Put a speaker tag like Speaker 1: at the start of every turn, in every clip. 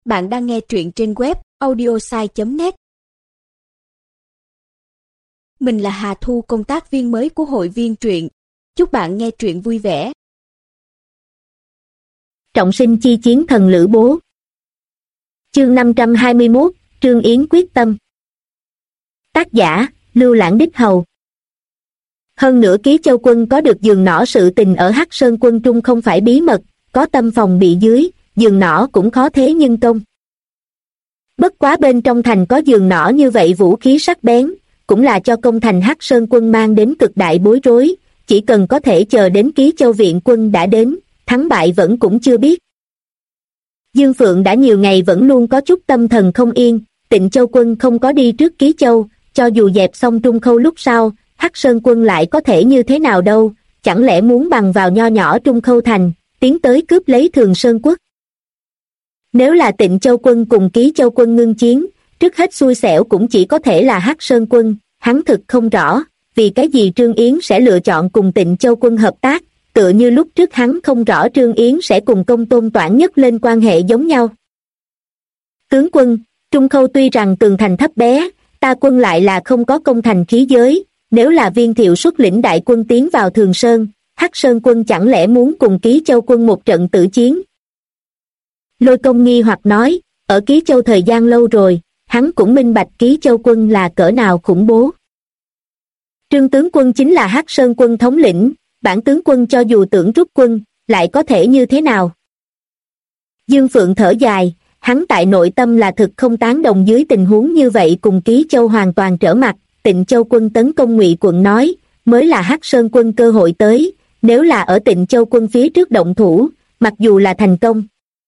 Speaker 1: Bạn đang nghe truyện trên web audiosai.net. Mình là Hà Thu, công tác viên mới của hội viên truyện. Chúc bạn nghe truyện vui vẻ.
Speaker 2: Trọng sinh chi chiến thần Lữ Bố. Chương 521, Trương Yến quyết tâm. Tác giả, Lưu Lãng Đích Hầu. Hơn nữa Ký Châu Quân có được giường nỏ, sự tình ở Hắc Sơn quân trung không phải bí mật, có tâm phòng bị dưới, giường nỏ cũng khó thế nhưng công. Bất quá bên trong thành có giường nỏ như vậy vũ khí sắc bén, cũng là cho công thành Hắc Sơn quân mang đến cực đại bối rối, chỉ cần có thể chờ đến Ký Châu viện quân đã đến, thắng bại vẫn cũng chưa biết. Dương Phượng đã nhiều ngày vẫn luôn có chút tâm thần không yên, Tịnh Châu quân không có đi trước Ký Châu, cho dù dẹp xong Trung Khâu lúc sau, Hắc Sơn quân lại có thể như thế nào đâu, chẳng lẽ muốn bằng vào nho nhỏ Trung Khâu thành, tiến tới cướp lấy Thường Sơn quốc. Nếu là Tịnh Châu quân cùng Ký Châu quân ngưng chiến, trước hết xui xẻo cũng chỉ có thể là Hắc Sơn quân, hắn thực không rõ, vì cái gì Trương Yến sẽ lựa chọn cùng Tịnh Châu quân hợp tác, tựa như lúc trước hắn không rõ Trương Yến sẽ cùng Công Tôn Toản nhất lên quan hệ giống nhau. Tướng quân, Trung Khâu tuy rằng tường thành thấp bé, ta quân lại là không có công thành khí giới, nếu là Viên Thiệu xuất lĩnh đại quân tiến vào Thường Sơn, Hắc Sơn quân chẳng lẽ muốn cùng Ký Châu quân một trận tử chiến? Lôi Công nghi hoặc nói, ở Ký Châu thời gian lâu rồi, hắn cũng minh bạch Ký Châu quân là cỡ nào khủng bố. Trương tướng quân chính là Hắc Sơn quân thống lĩnh, bản tướng quân cho dù tưởng rút quân, lại có thể như thế nào? Dương Phượng thở dài, hắn tại nội tâm là thực không tán đồng dưới tình huống như vậy cùng Ký Châu hoàn toàn trở mặt. Tịnh Châu quân tấn công Ngụy quận nói, mới là Hắc Sơn quân cơ hội tới, nếu là ở Tịnh Châu quân phía trước động thủ, mặc dù là thành công,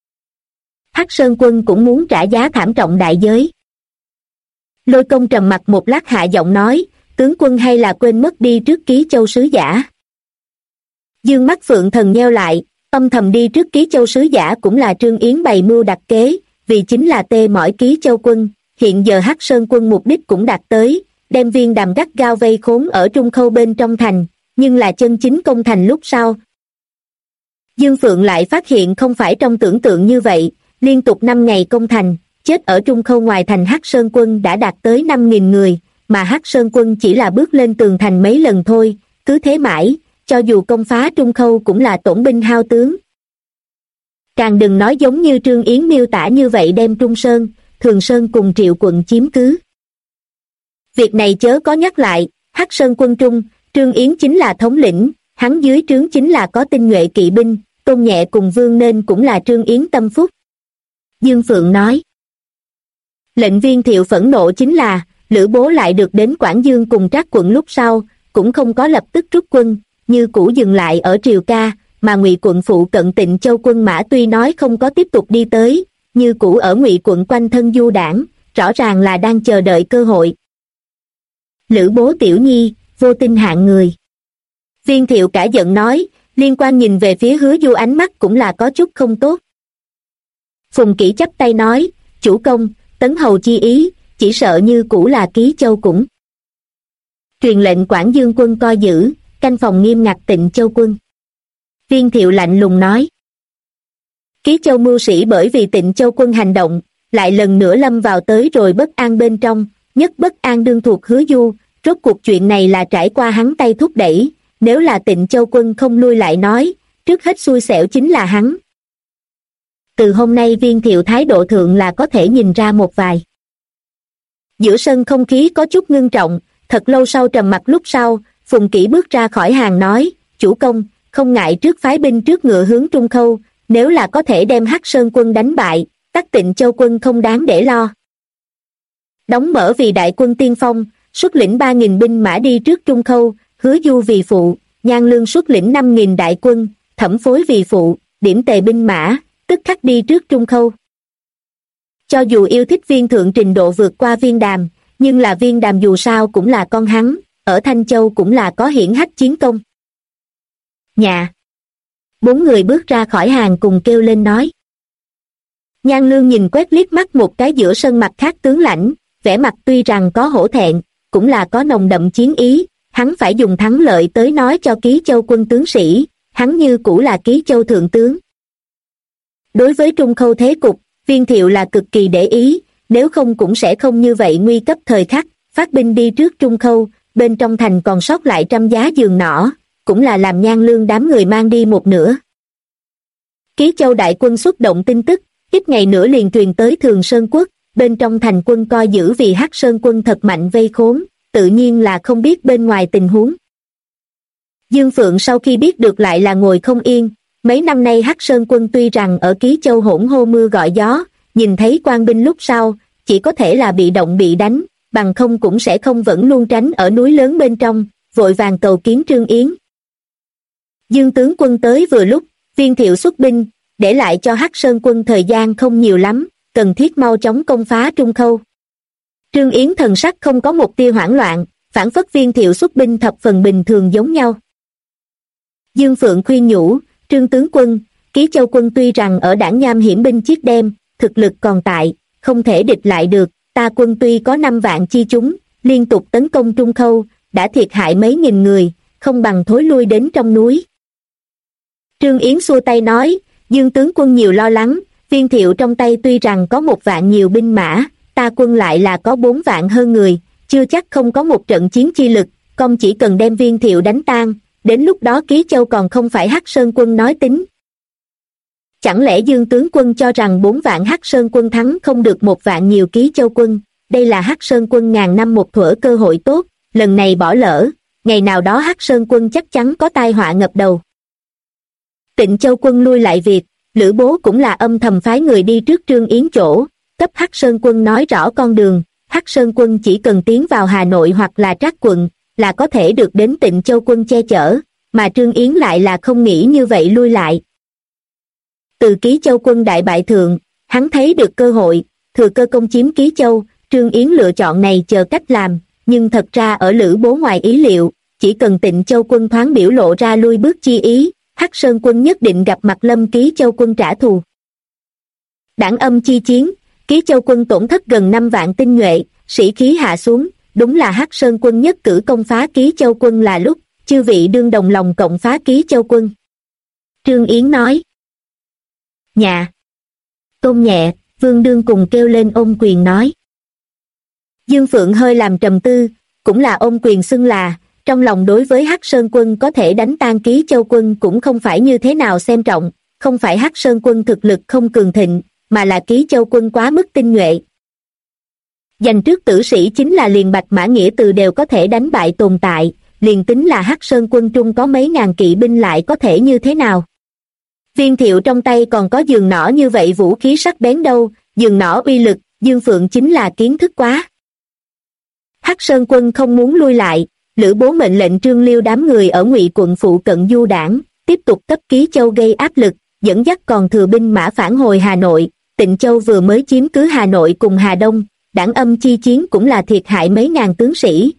Speaker 2: Hắc Sơn quân cũng muốn trả giá thảm trọng đại giới. Lôi Công trầm mặt một lát hạ giọng nói, tướng quân hay là quên mất đi trước Ký Châu sứ giả. Dương mắt Phượng Thần nheo lại, âm thầm đi trước Ký Châu sứ giả cũng là Trương Yến bày mưu đặt kế, vì chính là tê mỏi Ký Châu quân, hiện giờ Hắc Sơn quân mục đích cũng đạt tới, đem Viên Đàm gắt gao vây khốn ở Trung Khâu bên trong thành, nhưng là chân chính công thành lúc sau. Dương Phượng lại phát hiện không phải trong tưởng tượng như vậy, liên tục 5 ngày công thành, chết ở Trung Khâu ngoài thành Hắc Sơn quân đã đạt tới 5.000 người, mà Hắc Sơn quân chỉ là bước lên tường thành mấy lần thôi, cứ thế mãi, cho dù công phá Trung Khâu cũng là tổn binh hao tướng. Càng đừng nói giống như Trương Yến miêu tả như vậy đem Trung Sơn, Thường Sơn cùng Triệu quận chiếm cứ. Việc này chớ có nhắc lại, Hắc Sơn quân trung, Trương Yến chính là thống lĩnh, hắn dưới trướng chính là có tinh nhuệ kỵ binh, Tôn Nhẹ cùng Vương nên cũng là Trương Yến tâm phúc. Dương Phượng nói. Lệnh Viên Thiệu phẫn nộ chính là, Lữ Bố lại được đến Quảng Dương cùng Trác quận lúc sau, cũng không có lập tức rút quân, như cũ dừng lại ở Triều Ca, mà Ngụy quận phụ cận Tịnh Châu quân mã tuy nói không có tiếp tục đi tới, như cũ ở Ngụy quận quanh thân du đảng, rõ ràng là đang chờ đợi cơ hội. Lữ Bố tiểu nhi, vô tin hạng người. Viên Thiệu cả giận nói, liên quan nhìn về phía Hứa Du ánh mắt cũng là có chút không tốt. Phùng Kỷ chắp tay nói, chủ công, tấn hầu chi ý, chỉ sợ như cũ là Ký Châu cũng. Truyền lệnh Quảng Dương quân coi giữ, canh phòng nghiêm ngặt Tịnh Châu quân. Viên Thiệu lạnh lùng nói. Ký Châu mưu sĩ bởi vì Tịnh Châu quân hành động, lại lần nữa lâm vào tới rồi bất an bên trong, nhất bất an đương thuộc Hứa Du, rốt cuộc chuyện này là trải qua hắn tay thúc đẩy, nếu là Tịnh Châu quân không lui lại nói, trước hết xui xẻo chính là hắn. Từ hôm nay Viên Thiệu thái độ thượng là có thể nhìn ra một vài. Giữa sân không khí có chút ngưng trọng, thật lâu sau trầm mặc lúc sau, Phùng Kỷ bước ra khỏi hàng nói, chủ công, không ngại trước phái binh trước ngựa hướng Trung Khâu, nếu là có thể đem Hắc Sơn quân đánh bại, tất Tịnh Châu quân không đáng để lo. Đóng mở vì đại quân tiên phong, xuất lĩnh 3.000 binh mã đi trước Trung Khâu, Hứa Du vì phụ, Nhan Lương xuất lĩnh 5.000 đại quân, Thẩm Phối vì phụ, điểm tề binh mã, tức khắc đi trước Trung Khâu. Cho dù yêu thích Viên thượng trình độ vượt qua Viên Đàm, nhưng là Viên Đàm dù sao cũng là con hắn, ở Thanh Châu cũng là có hiển hách chiến công. Nhà. 4 người bước ra khỏi hàng cùng kêu lên nói. Nhan Lương nhìn quét liếc mắt một cái giữa sân mặt khác tướng lãnh, vẻ mặt tuy rằng có hổ thẹn, cũng là có nồng đậm chiến ý, hắn phải dùng thắng lợi tới nói cho Ký Châu quân tướng sĩ, hắn như cũ là Ký Châu thượng tướng. Đối với Trung Khâu thế cục, Viên Thiệu là cực kỳ để ý, nếu không cũng sẽ không như vậy nguy cấp thời khắc, phát binh đi trước Trung Khâu, bên trong thành còn sót lại 100 giá giường nỏ, cũng là làm Nhan Lương đám người mang đi một nửa. Ký Châu đại quân xuất động tin tức, ít ngày nữa liền truyền tới Thường Sơn Quốc, bên trong thành quân coi giữ vì Hắc Sơn quân thật mạnh vây khốn, tự nhiên là không biết bên ngoài tình huống. Dương Phượng sau khi biết được lại là ngồi không yên, mấy năm nay Hắc Sơn quân tuy rằng ở Ký Châu hỗn hô mưa gọi gió, nhìn thấy quan binh lúc sau, chỉ có thể là bị động bị đánh, bằng không cũng sẽ không vẫn luôn tránh ở núi lớn bên trong, vội vàng cầu kiến Trương Yến. Dương tướng quân tới vừa lúc, Viên Thiệu xuất binh, để lại cho Hắc Sơn quân thời gian không nhiều lắm, cần thiết mau chóng công phá Trung Khâu. Trương Yến thần sắc không có một tia hoảng loạn, phản phất Viên Thiệu xuất binh thập phần bình thường giống nhau. Dương Phượng khuyên nhủ, Trương tướng quân, Ký Châu quân tuy rằng ở Đảng Nham hiểm binh chiếc đem, thực lực còn tại, không thể địch lại được, ta quân tuy có 5 vạn chi chúng, liên tục tấn công Trung Khâu, đã thiệt hại mấy nghìn người, không bằng thối lui đến trong núi. Trương Yến xua tay nói, Dương tướng quân nhiều lo lắng, Viên Thiệu trong tay tuy rằng có 1 vạn nhiều binh mã, ta quân lại là có 4 vạn hơn người, chưa chắc không có một trận chiến chi lực, công chỉ cần đem Viên Thiệu đánh tan, đến lúc đó Ký Châu còn không phải Hắc Sơn quân nói tính. Chẳng lẽ Dương tướng quân cho rằng 4 vạn Hắc Sơn quân thắng không được 1 vạn nhiều Ký Châu quân, đây là Hắc Sơn quân ngàn năm một thuở cơ hội tốt, lần này bỏ lỡ, ngày nào đó Hắc Sơn quân chắc chắn có tai họa ngập đầu. Tịnh Châu quân lui lại việc, Lữ Bố cũng là âm thầm phái người đi trước Trương Yến chỗ, cấp Hắc Sơn quân nói rõ con đường, Hắc Sơn quân chỉ cần tiến vào Hà Nội hoặc là Trác quận, là có thể được đến Tịnh Châu quân che chở, mà Trương Yến lại là không nghĩ như vậy lui lại. Từ Ký Châu quân đại bại thượng, hắn thấy được cơ hội, thừa cơ công chiếm Ký Châu, Trương Yến lựa chọn này chờ cách làm, nhưng thật ra ở Lữ Bố ngoài ý liệu, chỉ cần Tịnh Châu quân thoáng biểu lộ ra lui bước chi ý, Hắc Sơn quân nhất định gặp mặt Lâm Ký Châu quân trả thù. Đảng Âm chi chiến, Ký Châu quân tổn thất gần 5 vạn tinh nhuệ, sĩ khí hạ xuống, đúng là Hắc Sơn quân nhất cử công phá Ký Châu quân là lúc, chư vị đương đồng lòng cộng phá Ký Châu quân. Trương Yến nói. Nhà. Tôn nhẹ, Vương Đương cùng kêu lên ôm quyền nói. Dương Phượng hơi làm trầm tư, cũng là ôm quyền xưng là, trong lòng đối với Hắc Sơn quân có thể đánh tan Ký Châu quân cũng không phải như thế nào xem trọng, không phải Hắc Sơn quân thực lực không cường thịnh, mà là Ký Châu quân quá mức tinh nhuệ. Giành trước tử sĩ chính là liền Bạch Mã Nghĩa Từ đều có thể đánh bại tồn tại, liền tính là Hắc Sơn quân trung có mấy ngàn kỵ binh lại có thể như thế nào. Viên Thiệu trong tay còn có giường nỏ như vậy vũ khí sắc bén đâu, giường nỏ uy lực, Dương Phượng chính là kiến thức quá. Hắc Sơn quân không muốn lui lại, Lữ Bố mệnh lệnh Trương Liêu đám người ở Ngụy quận phụ cận du đảng, tiếp tục cấp Ký Châu gây áp lực, dẫn dắt còn thừa binh mã phản hồi Hà Nội. Tịnh Châu vừa mới chiếm cứ Hà Nội cùng Hà Đông, Đảng Âm chi chiến cũng là thiệt hại mấy ngàn tướng sĩ.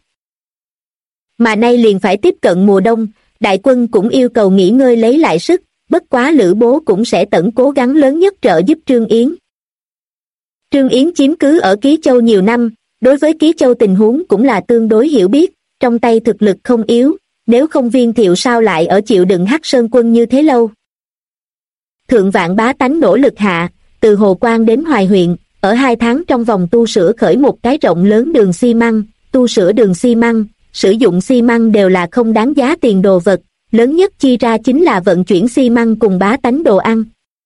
Speaker 2: Mà nay liền phải tiếp cận mùa đông, đại quân cũng yêu cầu nghỉ ngơi lấy lại sức, bất quá Lữ Bố cũng sẽ tận cố gắng lớn nhất trợ giúp Trương Yến. Trương Yến chiếm cứ ở Ký Châu nhiều năm, đối với Ký Châu tình huống cũng là tương đối hiểu biết, trong tay thực lực không yếu, nếu không Viên Thiệu sao lại ở chịu đựng Hắc Sơn quân như thế lâu. Thượng vạn bá tánh nỗ lực hạ, từ Hồ Quang đến Hoài huyện, ở 2 tháng trong vòng tu sửa khởi một cái rộng lớn đường xi măng, tu sửa đường xi măng, sử dụng xi măng đều là không đáng giá tiền đồ vật, lớn nhất chi ra chính là vận chuyển xi măng cùng bá tánh đồ ăn.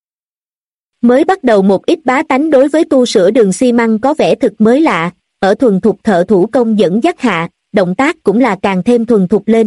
Speaker 2: Mới bắt đầu một ít bá tánh đối với tu sửa đường xi măng có vẻ thực mới lạ, ở thuần thục thợ thủ công dẫn dắt hạ, động tác cũng là càng thêm thuần thục lên.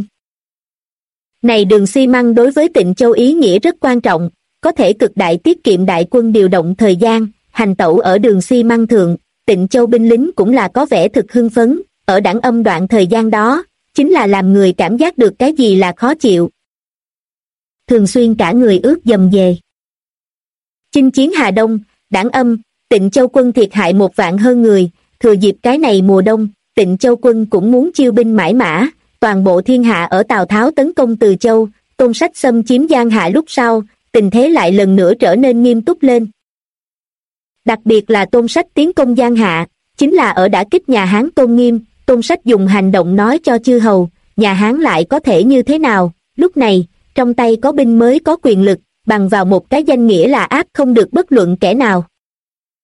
Speaker 2: Này đường xi măng đối với Tịnh Châu ý nghĩa rất quan trọng, có thể cực đại tiết kiệm đại quân điều động thời gian, hành tẩu ở đường xi măng thượng, Tịnh Châu binh lính cũng là có vẻ thực hưng phấn, ở Đảng Âm đoạn thời gian đó, chính là làm người cảm giác được cái gì là khó chịu. Thường xuyên cả người ướt dầm về. Chinh chiến Hà Đông, Đảng Âm, Tịnh Châu quân thiệt hại 1 vạn hơn người, thừa dịp cái này mùa đông, Tịnh Châu quân cũng muốn chiêu binh mãi mã, toàn bộ thiên hạ ở Tào Tháo tấn công Từ Châu, Tôn Sách xâm chiếm Giang Hạ lúc sau, tình thế lại lần nữa trở nên nghiêm túc lên. Đặc biệt là Tôn Sách tiến công Giang Hạ, chính là ở đả kích nhà Hán Tôn Nghiêm, Tôn Sách dùng hành động nói cho chư hầu, nhà Hán lại có thể như thế nào, lúc này, trong tay có binh mới có quyền lực, bằng vào một cái danh nghĩa là áp không được bất luận kẻ nào.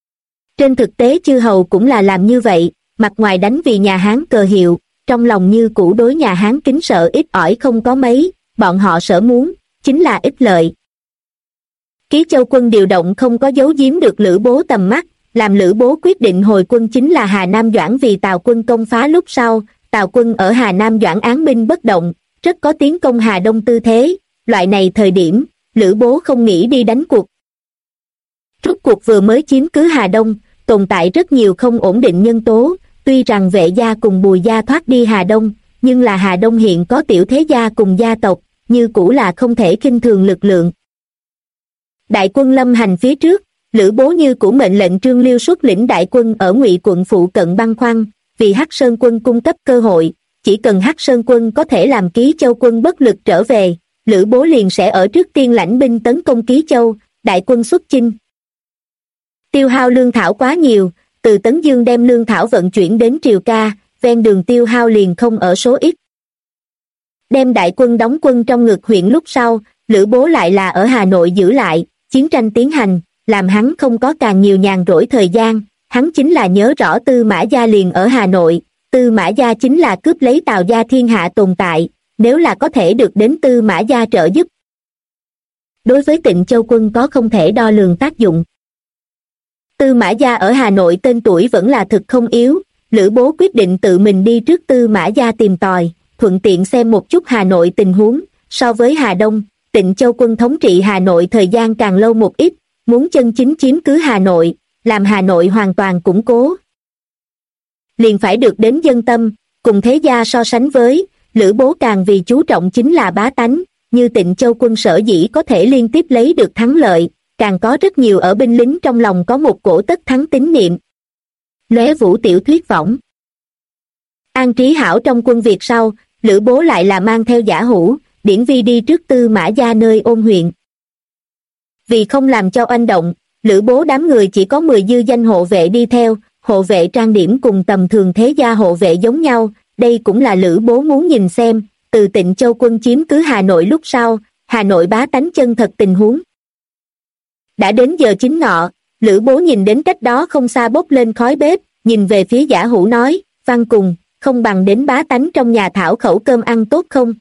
Speaker 2: Trên thực tế chư hầu cũng là làm như vậy, mặt ngoài đánh vì nhà Hán cờ hiệu, trong lòng như cũ đối nhà Hán kính sợ ít ỏi không có mấy, bọn họ sở muốn, chính là ích lợi. Ký Châu quân điều động không có giấu giếm được Lữ Bố tầm mắt, làm Lữ Bố quyết định hồi quân chính là Hà Nam Doãn vì Tào quân công phá lúc sau, Tào quân ở Hà Nam Doãn án binh bất động, rất có tiến công Hà Đông tư thế, loại này thời điểm, Lữ Bố không nghĩ đi đánh cuộc. Rốt cuộc vừa mới chiếm cứ Hà Đông, tồn tại rất nhiều không ổn định nhân tố, tuy rằng Vệ gia cùng Bùi gia thoát đi Hà Đông, nhưng là Hà Đông hiện có tiểu thế gia cùng gia tộc, như cũ là không thể khinh thường lực lượng. Đại quân lâm hành phía trước, Lữ Bố như cũ mệnh lệnh Trương Liêu xuất lĩnh đại quân ở Ngụy quận phụ cận băn khoăn, vì Hắc Sơn quân cung cấp cơ hội, chỉ cần Hắc Sơn quân có thể làm Ký Châu quân bất lực trở về, Lữ Bố liền sẽ ở trước tiên lãnh binh tấn công Ký Châu, đại quân xuất chinh. Tiêu hao lương thảo quá nhiều, từ Tấn Dương đem lương thảo vận chuyển đến Triều Ca, ven đường tiêu hao liền không ở số ít. Đem đại quân đóng quân trong Ngực huyện lúc sau, Lữ Bố lại là ở Hà Nội giữ lại, chiến tranh tiến hành, làm hắn không có càng nhiều nhàn rỗi thời gian, hắn chính là nhớ rõ Tư Mã Gia liền ở Hà Nội, Tư Mã Gia chính là cướp lấy Tào gia thiên hạ tồn tại, nếu là có thể được đến Tư Mã Gia trợ giúp. Đối với Tịnh Châu quân có không thể đo lường tác dụng. Tư Mã Gia ở Hà Nội tên tuổi vẫn là thực không yếu, Lữ Bố quyết định tự mình đi trước Tư Mã Gia tìm tòi, thuận tiện xem một chút Hà Nội tình huống, so với Hà Đông, Tịnh Châu quân thống trị Hà Nội thời gian càng lâu một ít, muốn chân chính chiếm cứ Hà Nội, làm Hà Nội hoàn toàn củng cố. Liền phải được đến dân tâm, cùng thế gia so sánh với, Lữ Bố càng vì chú trọng chính là bá tánh, như Tịnh Châu quân sở dĩ có thể liên tiếp lấy được thắng lợi, càng có rất nhiều ở binh lính trong lòng có một cổ tất thắng tín niệm. Lóe vũ tiểu thuyết võng. An trí hảo trong quân Việt sau, Lữ Bố lại là mang theo Giả Hữu, Điển Vi đi trước Tư Mã Gia nơi Ôn huyện. Vì không làm cho oanh động, Lữ Bố đám người chỉ có 10 dư danh hộ vệ đi theo, hộ vệ trang điểm cùng tầm thường thế gia hộ vệ giống nhau, đây cũng là Lữ Bố muốn nhìn xem, từ Tịnh Châu quân chiếm cứ Hà Nội lúc sau, Hà Nội bá tánh chân thật tình huống. Đã đến giờ chính ngọ, Lữ Bố nhìn đến cách đó không xa bốc lên khói bếp, nhìn về phía Giả Hữu nói, Văn Cùng, không bằng đến bá tánh trong nhà thảo khẩu cơm ăn tốt không?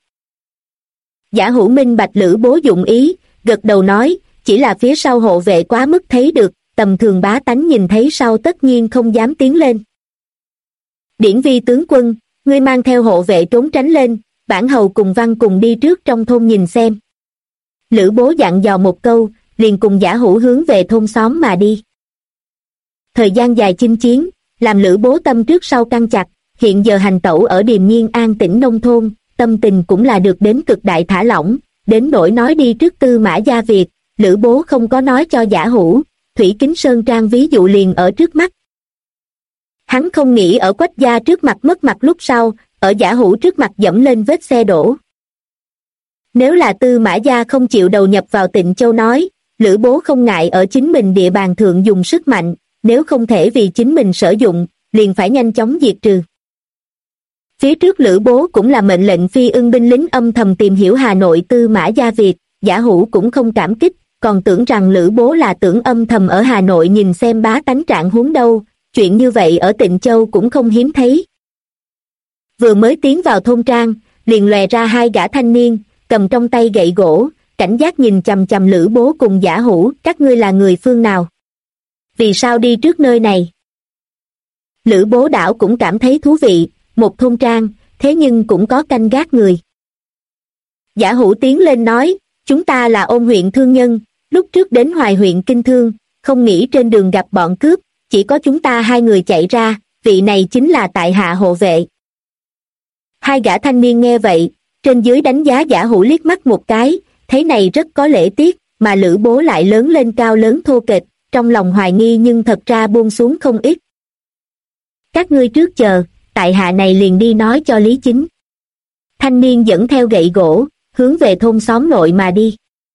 Speaker 2: Giả Hữu minh bạch Lữ Bố dụng ý, gật đầu nói, chỉ là phía sau hộ vệ quá mức thấy được, tầm thường bá tánh nhìn thấy sau tất nhiên không dám tiến lên. Điển Vi tướng quân, ngươi mang theo hộ vệ trốn tránh lên, bản hầu cùng Văn Cùng đi trước trong thôn nhìn xem. Lữ Bố dặn dò một câu, liền cùng Giả Hữu hướng về thôn xóm mà đi. Thời gian dài chinh chiến, làm Lữ Bố tâm trước sau căng chặt, hiện giờ hành tẩu ở điềm nhiên an tĩnh nông thôn, tâm tình cũng là được đến cực đại thả lỏng, đến nỗi nói đi trước Tư Mã Gia việc, Lữ Bố không có nói cho Giả Hữu, Thủy Kính Sơn Trang ví dụ liền ở trước mắt. Hắn không nghĩ ở Quách gia trước mặt mất mặt lúc sau, ở Giả Hữu trước mặt dẫm lên vết xe đổ. Nếu là Tư Mã Gia không chịu đầu nhập vào Tịnh Châu nói, Lữ Bố không ngại ở chính mình địa bàn thượng dùng sức mạnh, nếu không thể vì chính mình sử dụng, liền phải nhanh chóng diệt trừ. Phía trước Lữ Bố cũng là mệnh lệnh phi ưng binh lính âm thầm tìm hiểu Hà Nội Tư Mã Gia việc, Giả Hữu cũng không cảm kích, còn tưởng rằng Lữ Bố là tưởng âm thầm ở Hà Nội nhìn xem bá tánh trạng huống đâu, chuyện như vậy ở Tịnh Châu cũng không hiếm thấy. Vừa mới tiến vào thôn trang, liền lòe ra hai gã thanh niên, cầm trong tay gậy gỗ, cảnh giác nhìn chằm chằm Lữ Bố cùng Giả Hữu, các ngươi là người phương nào? Vì sao đi trước nơi này? Lữ Bố đảo cũng cảm thấy thú vị, một thôn trang, thế nhưng cũng có canh gác người. Giả Hữu tiến lên nói, chúng ta là Ôn huyện thương nhân, lúc trước đến Hoài huyện kinh thương, không nghĩ trên đường gặp bọn cướp, chỉ có chúng ta hai người chạy ra, vị này chính là tại hạ hộ vệ. Hai gã thanh niên nghe vậy, trên dưới đánh giá Giả Hữu liếc mắt một cái, thấy này rất có lễ tiết, mà Lữ Bố lại lớn lên cao lớn thô kệch, trong lòng hoài nghi nhưng thật ra buông xuống không ít. Các ngươi trước chờ, tại hạ này liền đi nói cho Lý Chính. Thanh niên dẫn theo gậy gỗ, hướng về thôn xóm nội mà đi.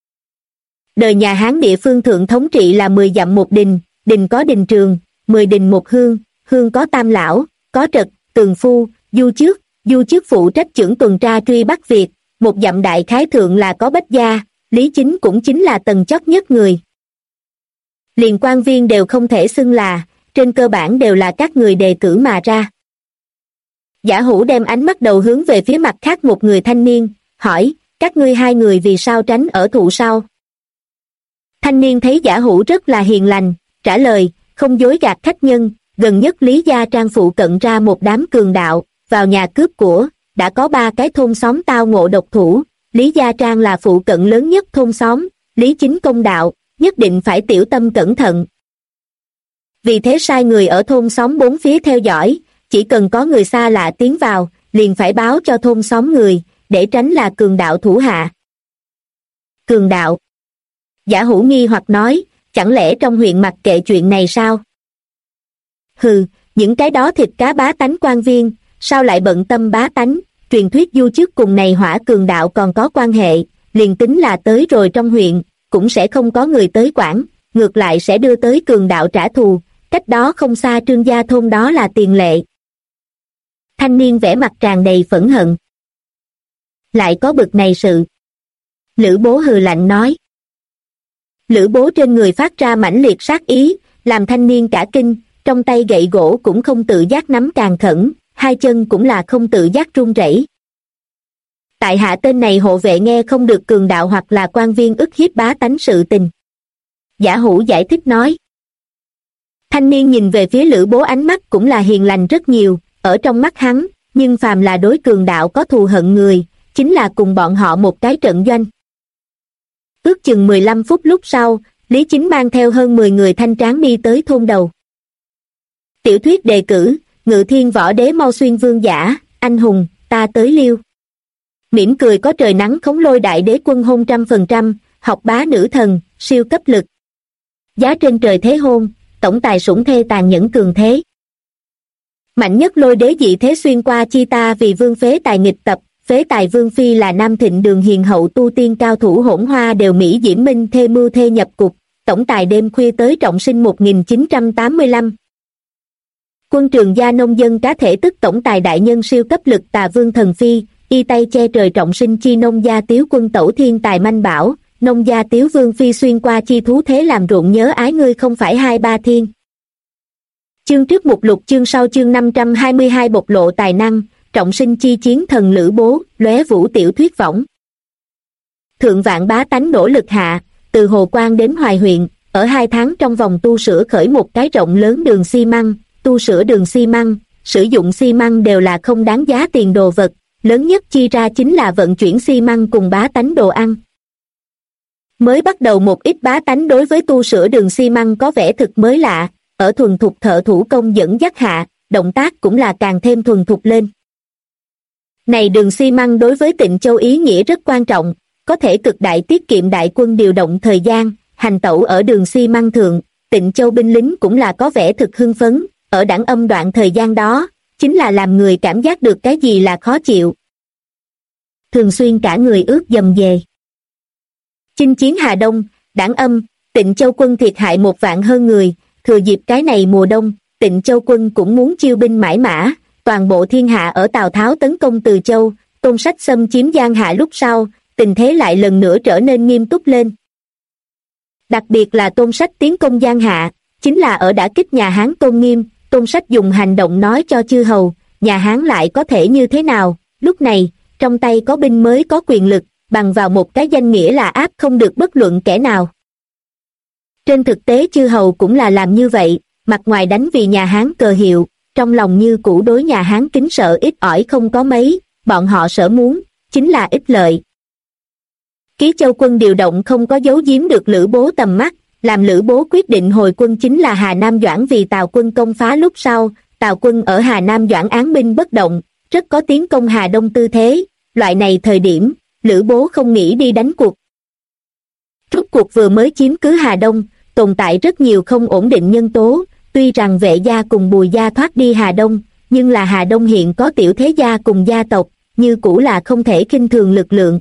Speaker 2: Đời nhà Hán địa phương thượng thống trị là 10 dặm một đình, đình có đình trường, 10 đình một hương, hương có tam lão, có trật, tường phu, du trước phụ trách chưởng tuần tra truy bắt việc, một dặm đại khái thượng là có bách gia, Lý Chính cũng chính là tầng chót nhất người. Liền quan viên đều không thể xưng là, trên cơ bản đều là các người đề cử mà ra. Giả Hữu đem ánh mắt đầu hướng về phía mặt khác một người thanh niên, hỏi, các ngươi hai người vì sao tránh ở thụ sau? Thanh niên thấy Giả Hữu rất là hiền lành, trả lời, không dối gạt khách nhân, gần nhất Lý Gia Trang phụ cận ra một đám cường đạo, vào nhà cướp của, đã có 3 cái thôn xóm tao ngộ độc thủ, Lý Gia Trang là phụ cận lớn nhất thôn xóm, Lý Chính công đạo, nhất định phải tiểu tâm cẩn thận. Vì thế sai người ở thôn xóm 4 phía theo dõi, chỉ cần có người xa lạ tiến vào, liền phải báo cho thôn xóm người, để tránh là cường đạo thủ hạ. Cường đạo. Giả Hữu nghi hoặc nói, chẳng lẽ trong huyện mặc kệ chuyện này sao? Hừ, những cái đó thịt cá bá tánh quan viên, sao lại bận tâm bá tánh, truyền thuyết du trước cùng này hỏa cường đạo còn có quan hệ, liền tính là tới rồi trong huyện, cũng sẽ không có người tới quản, ngược lại sẽ đưa tới cường đạo trả thù, cách đó không xa Trương gia thôn đó là tiền lệ. Thanh niên vẻ mặt tràn đầy phẫn hận. Lại có bực này sự. Lữ Bố hừ lạnh nói. Lữ Bố trên người phát ra mãnh liệt sát ý, làm thanh niên cả kinh, trong tay gậy gỗ cũng không tự giác nắm càng khẩn, hai chân cũng là không tự giác run rẩy. Tại hạ tên này hộ vệ nghe không được cường đạo hoặc là quan viên ức hiếp bá tánh sự tình. Giả Hữu giải thích nói. Thanh niên nhìn về phía Lữ Bố ánh mắt cũng là hiền lành rất nhiều, ở trong mắt hắn, nhưng phàm là đối cường đạo có thù hận người, chính là cùng bọn họ một cái trận doanh. Ước chừng 15 phút lúc sau, Lý Chính mang theo hơn 10 người thanh tráng đi tới thôn đầu. Tiểu thuyết đề cử, Ngự Thiên Võ Đế mau xuyên vương giả, anh hùng, ta tới liêu. Mỉm cười có trời nắng khống lôi đại đế quân hôn 100%, học bá nữ thần, siêu cấp lực. Giá trên trời thế hôn, tổng tài sủng thê tàn nhẫn cường thế. Mạnh nhất lôi đế dị thế xuyên qua chi ta vì vương phế tài nghịch tập, phế tài vương phi là nam thịnh đường hiền hậu tu tiên cao thủ hỗn hoa đều Mỹ diễm minh thê mưu thê nhập cục, tổng tài đêm khuya tới trọng sinh 1985. Quân Trường gia nông dân cá thể tức tổng tài đại nhân siêu cấp lực tà vương thần phi, y tay che trời trọng sinh chi nông gia tiếu quân tẩu thiên tài manh bảo, nông gia tiếu vương phi xuyên qua chi thú thế làm ruộng nhớ ái ngươi không phải 2-3 thiên. Chương trước mục lục chương sau chương 522 bộc lộ tài năng, trọng sinh chi chiến thần Lữ Bố, lóe vũ tiểu thuyết võng. Thượng vạn bá tánh nỗ lực hạ, từ Hồ Quang đến Hoài huyện, ở 2 tháng trong vòng tu sửa khởi một cái rộng lớn đường xi măng, tu sửa đường xi măng, sử dụng xi măng đều là không đáng giá tiền đồ vật, lớn nhất chi ra chính là vận chuyển xi măng cùng bá tánh đồ ăn. Mới bắt đầu một ít bá tánh đối với tu sửa đường xi măng có vẻ thực mới lạ, ở thuần thục thợ thủ công dẫn dắt hạ, động tác cũng là càng thêm thuần thục lên. Này đường xi măng đối với Tịnh Châu ý nghĩa rất quan trọng, có thể cực đại tiết kiệm đại quân điều động thời gian, hành tẩu ở đường xi măng thượng, Tịnh Châu binh lính cũng là có vẻ thực hưng phấn, ở đẳng âm đoạn thời gian đó, chính là làm người cảm giác được cái gì là khó chịu. Thường xuyên cả người ướt dầm về. Chinh chiến Hà Đông, đảng âm, Tịnh Châu quân thiệt hại 1 vạn hơn người, thừa dịp cái này mùa đông, Tịnh Châu quân cũng muốn chiêu binh mãi mã, toàn bộ thiên hạ ở Tào Tháo tấn công Từ Châu, Tôn Sách xâm chiếm Giang Hạ lúc sau, tình thế lại lần nữa trở nên nghiêm túc lên. Đặc biệt là Tôn Sách tiến công Giang Hạ, chính là ở đả kích nhà Hán Tôn Nghiêm, Tôn Sách dùng hành động nói cho chư hầu, nhà Hán lại có thể như thế nào, lúc này, trong tay có binh mới có quyền lực, bằng vào một cái danh nghĩa là áp không được bất luận kẻ nào. Trên thực tế chư hầu cũng là làm như vậy, mặt ngoài đánh vì nhà Hán cờ hiệu, trong lòng như cũ đối nhà Hán kính sợ ít ỏi không có mấy, bọn họ sở muốn, chính là ích lợi. Ký Châu quân điều động không có giấu giếm được Lữ Bố tầm mắt, làm Lữ Bố quyết định hồi quân chính là Hà Nam Doãn vì Tào quân công phá lúc sau, Tào quân ở Hà Nam Doãn án binh bất động, rất có tiến công Hà Đông tư thế, loại này thời điểm, Lữ Bố không nghĩ đi đánh cuộc. Rốt cuộc vừa mới chiếm cứ Hà Đông, tồn tại rất nhiều không ổn định nhân tố, tuy rằng Vệ gia cùng Bùi gia thoát đi Hà Đông, nhưng là Hà Đông hiện có tiểu thế gia cùng gia tộc, như cũ là không thể khinh thường lực lượng.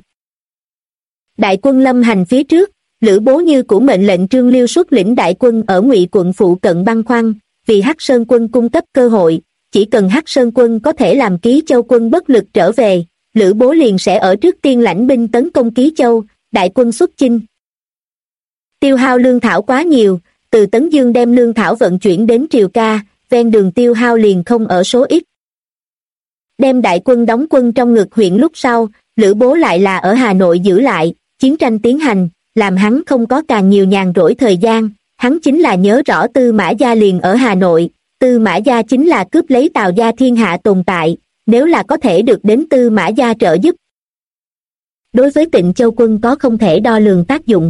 Speaker 2: Đại quân lâm hành phía trước, Lữ Bố như cũ mệnh lệnh Trương Liêu xuất lĩnh đại quân ở Ngụy quận phụ cận băn khoăn, vì Hắc Sơn quân cung cấp cơ hội, chỉ cần Hắc Sơn quân có thể làm Ký Châu quân bất lực trở về, Lữ Bố liền sẽ ở trước tiên lãnh binh tấn công Ký Châu, đại quân xuất chinh. Tiêu hao lương thảo quá nhiều, từ Tấn Dương đem lương thảo vận chuyển đến Triều Ca, ven đường tiêu hao liền không ở số ít. Đem đại quân đóng quân trong Ngực huyện lúc sau, Lữ Bố lại là ở Hà Nội giữ lại, chiến tranh tiến hành, làm hắn không có càng nhiều nhàn rỗi thời gian, hắn chính là nhớ rõ Tư Mã Gia liền ở Hà Nội, Tư Mã Gia chính là cướp lấy Tào gia thiên hạ tồn tại, nếu là có thể được đến Tư Mã Gia trợ giúp. Đối với Tịnh Châu quân có không thể đo lường tác dụng.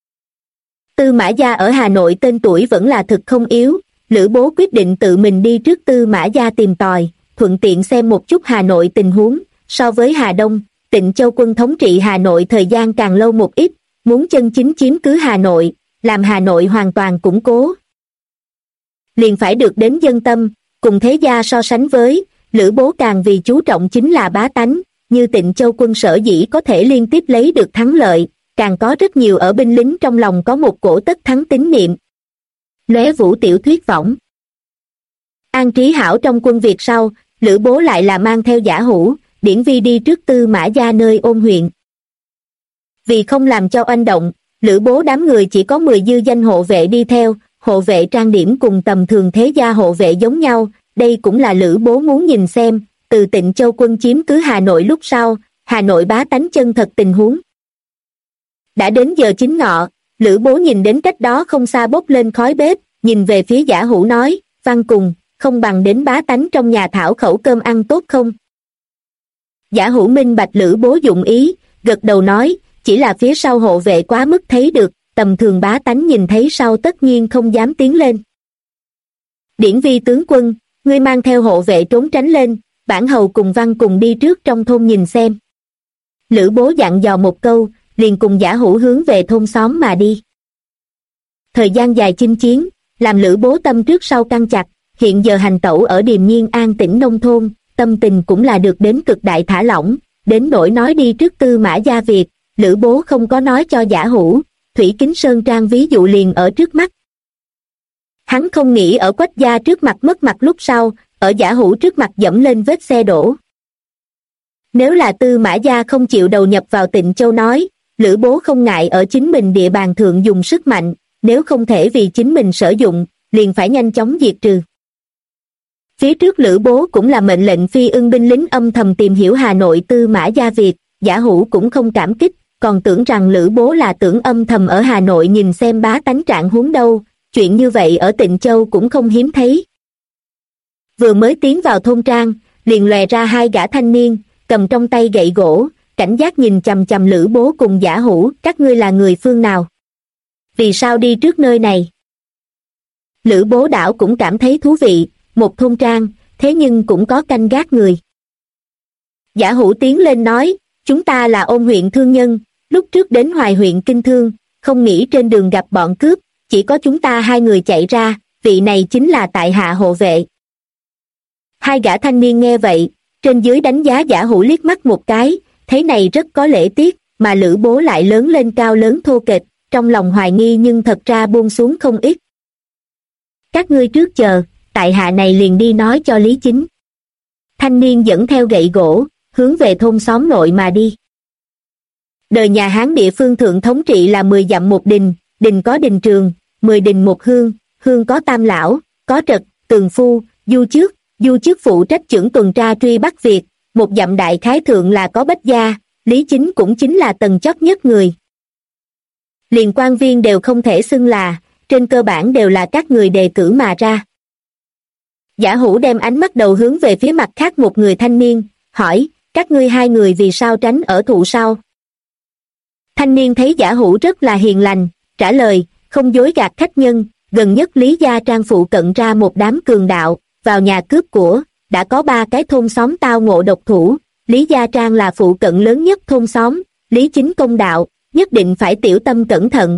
Speaker 2: Tư Mã Gia ở Hà Nội tên tuổi vẫn là thực không yếu, Lữ Bố quyết định tự mình đi trước Tư Mã Gia tìm tòi, thuận tiện xem một chút Hà Nội tình huống, so với Hà Đông, Tịnh Châu quân thống trị Hà Nội thời gian càng lâu một ít, muốn chân chính chiếm cứ Hà Nội, làm Hà Nội hoàn toàn củng cố. Liền phải được đến dân tâm, cùng thế gia so sánh với, Lữ Bố càng vì chú trọng chính là bá tánh, như Tịnh Châu quân sở dĩ có thể liên tiếp lấy được thắng lợi, càng có rất nhiều ở binh lính trong lòng có một cổ tất thắng tín niệm. Lóe vũ tiểu thuyết võng. An trí hảo trong quân Việt sau, Lữ Bố lại là mang theo Giả Hữu, Điển Vi đi trước Tư Mã Gia nơi Ôn huyện. Vì không làm cho oanh động, Lữ Bố đám người chỉ có 10 dư danh hộ vệ đi theo, hộ vệ trang điểm cùng tầm thường thế gia hộ vệ giống nhau, đây cũng là Lữ Bố muốn nhìn xem, từ Tịnh Châu quân chiếm cứ Hà Nội lúc sau, Hà Nội bá tánh chân thật tình huống. Đã đến giờ chính ngọ, Lữ Bố nhìn đến cách đó không xa bốc lên khói bếp, nhìn về phía Giả Hữu nói, Văn Cùng, không bằng đến bá tánh trong nhà thảo khẩu cơm ăn tốt không? Giả Hữu minh bạch Lữ Bố dụng ý, gật đầu nói, chỉ là phía sau hộ vệ quá mức thấy được, tầm thường bá tánh nhìn thấy sau tất nhiên không dám tiến lên. Điển Vi tướng quân, ngươi mang theo hộ vệ trốn tránh lên, bản hầu cùng Văn Cùng đi trước trong thôn nhìn xem. Lữ Bố dặn dò một câu, liền cùng Giả Hữu hướng về thôn xóm mà đi. Thời gian dài chinh chiến, làm Lữ Bố tâm trước sau căng chặt, hiện giờ hành tẩu ở điềm nhiên an tĩnh nông thôn, tâm tình cũng là được đến cực đại thả lỏng, đến nỗi nói đi trước Tư Mã Gia việc, Lữ Bố không có nói cho Giả Hữu, Thủy Kính Sơn Trang ví dụ liền ở trước mắt. Hắn không nghĩ ở Quách gia trước mặt mất mặt lúc sau, ở Giả Hữu trước mặt dẫm lên vết xe đổ. Nếu là Tư Mã Gia không chịu đầu nhập vào Tịnh Châu nói, Lữ Bố không ngại ở chính mình địa bàn thượng dùng sức mạnh, nếu không thể vì chính mình sử dụng, liền phải nhanh chóng diệt trừ. Phía trước Lữ Bố cũng là mệnh lệnh phi ưng binh lính âm thầm tìm hiểu Hà Nội Tư Mã Gia việc, Giả Hữu cũng không cảm kích, còn tưởng rằng Lữ Bố là tưởng âm thầm ở Hà Nội nhìn xem bá tánh trạng huống đâu, chuyện như vậy ở Tịnh Châu cũng không hiếm thấy. Vừa mới tiến vào thôn trang, liền lòe ra hai gã thanh niên, cầm trong tay gậy gỗ, cảnh giác nhìn chằm chằm Lữ Bố cùng Giả Hữu, các ngươi là người phương nào? Vì sao đi trước nơi này? Lữ Bố đảo cũng cảm thấy thú vị, một thôn trang, thế nhưng cũng có canh gác người. Giả Hữu tiến lên nói, chúng ta là Ôn huyện thương nhân, lúc trước đến Hoài huyện kinh thương, không nghĩ trên đường gặp bọn cướp, chỉ có chúng ta hai người chạy ra, vị này chính là tại hạ hộ vệ. Hai gã thanh niên nghe vậy, trên dưới đánh giá Giả Hữu liếc mắt một cái, thấy này rất có lễ tiết, mà Lữ Bố lại lớn lên cao lớn thô kệch, trong lòng hoài nghi nhưng thật ra buông xuống không ít. Các ngươi trước chờ, tại hạ này liền đi nói cho Lý Chính. Thanh niên dẫn theo gậy gỗ, hướng về thôn xóm nội mà đi. Đời nhà Hán địa phương thượng thống trị là 10 dặm một đình, đình có đình trường, 10 đình một hương, hương có tam lão, có trật, tường phu, du trước phụ trách chưởng tuần tra truy bắt việc, một dặm đại khái thượng là có Bách gia, Lý Chính cũng chính là tầng chót nhất người. Liền quan viên đều không thể xưng là, trên cơ bản đều là các người đề cử mà ra. Giả Hữu đem ánh mắt đầu hướng về phía mặt khác một người thanh niên, hỏi, các ngươi hai người vì sao tránh ở thụ sau? Thanh niên thấy Giả Hữu rất là hiền lành, trả lời, không dối gạt khách nhân, gần nhất Lý gia trang phụ cận ra một đám cường đạo, vào nhà cướp của, đã có 3 cái thôn xóm tao ngộ độc thủ, Lý gia trang là phụ cận lớn nhất thôn xóm, Lý Chính công đạo, nhất định phải tiểu tâm cẩn thận.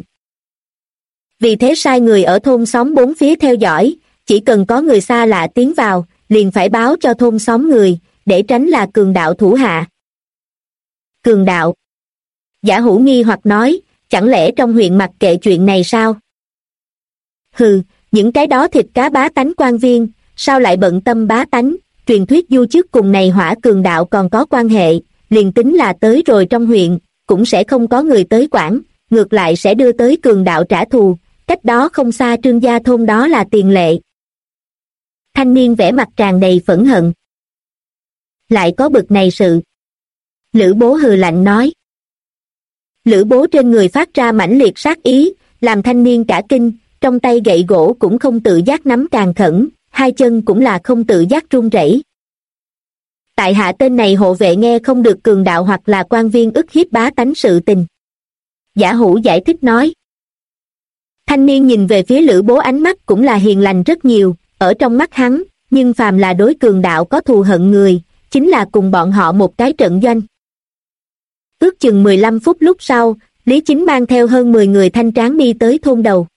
Speaker 2: Vì thế sai người ở thôn xóm 4 phía theo dõi, chỉ cần có người xa lạ tiến vào, liền phải báo cho thôn xóm người, để tránh là cường đạo thủ hạ. Cường đạo. Giả Hữu nghi hoặc nói, chẳng lẽ trong huyện mặc kệ chuyện này sao? Hừ, những cái đó thịt cá bá tánh quan viên, sao lại bận tâm bá tánh, truyền thuyết du trước cùng này hỏa cường đạo còn có quan hệ, liền tính là tới rồi trong huyện, cũng sẽ không có người tới quản, ngược lại sẽ đưa tới cường đạo trả thù, cách đó không xa Trương gia thôn đó là tiền lệ. Thanh niên vẻ mặt tràn đầy phẫn hận. Lại có bực này sự. Lữ Bố hừ lạnh nói. Lữ Bố trên người phát ra mãnh liệt sát ý, làm thanh niên cả kinh, trong tay gậy gỗ cũng không tự giác nắm càng khẩn, hai chân cũng là không tự giác run rẩy. Tại hạ tên này hộ vệ nghe không được cường đạo hoặc là quan viên ức hiếp bá tánh sự tình. Giả Hủ giải thích nói. Thanh niên nhìn về phía Lữ Bố ánh mắt cũng là hiền lành rất nhiều, ở trong mắt hắn, nhưng phàm là đối cường đạo có thù hận người, chính là cùng bọn họ một cái trận doanh. Ước chừng 15 phút lúc sau, Lý Chính mang theo hơn 10 người thanh tráng đi tới thôn đầu.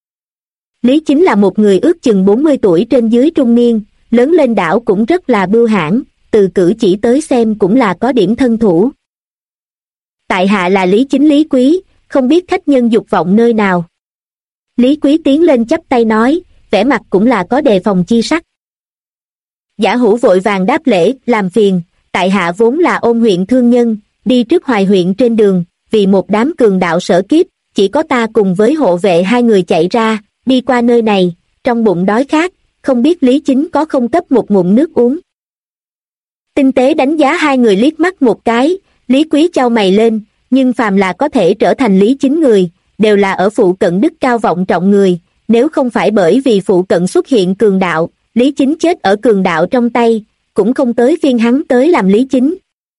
Speaker 2: Lý Chính là một người ước chừng 40 tuổi trên dưới trung niên, lớn lên đảo cũng rất là bưu hãn, từ cử chỉ tới xem cũng là có điểm thân thủ. Tại hạ là Lý Chính Lý Quý, không biết khách nhân dục vọng nơi nào. Lý Quý tiến lên chắp tay nói, vẻ mặt cũng là có đề phòng chi sắc. Giả Hủ vội vàng đáp lễ, làm phiền, tại hạ vốn là Ôn huyện thương nhân, đi trước Hoài huyện trên đường, vì một đám cường đạo sở kiếp, chỉ có ta cùng với hộ vệ hai người chạy ra, đi qua nơi này, trong bụng đói khát, không biết Lý Chính có không cấp một ngụm nước uống. Tinh tế đánh giá hai người liếc mắt một cái, Lý Quý chau mày lên, nhưng phàm là có thể trở thành Lý Chính người, đều là ở phụ cận đức cao vọng trọng người, nếu không phải bởi vì phụ cận xuất hiện cường đạo, Lý Chính chết ở cường đạo trong tay, cũng không tới phiên hắn tới làm Lý Chính.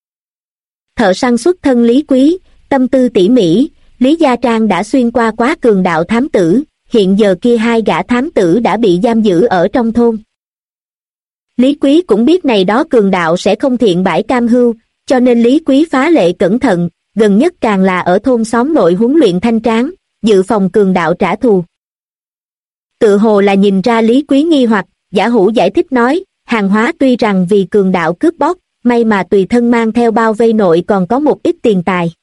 Speaker 2: Thợ săn xuất thân Lý Quý, tâm tư tỉ mỉ, Lý Gia Trang đã xuyên qua quá cường đạo thám tử, hiện giờ kia hai gã thám tử đã bị giam giữ ở trong thôn. Lý Quý cũng biết này đó cường đạo sẽ không thiện bãi cam hưu, cho nên Lý Quý phá lệ cẩn thận, gần nhất càng là ở thôn xóm nội huấn luyện thanh tráng, dự phòng cường đạo trả thù. Tự hồ là nhìn ra Lý Quý nghi hoặc, Giả Hủ giải thích nói, hàng hóa tuy rằng vì cường đạo cướp bóc, may mà tùy thân mang theo bao vây nội còn có một ít tiền tài.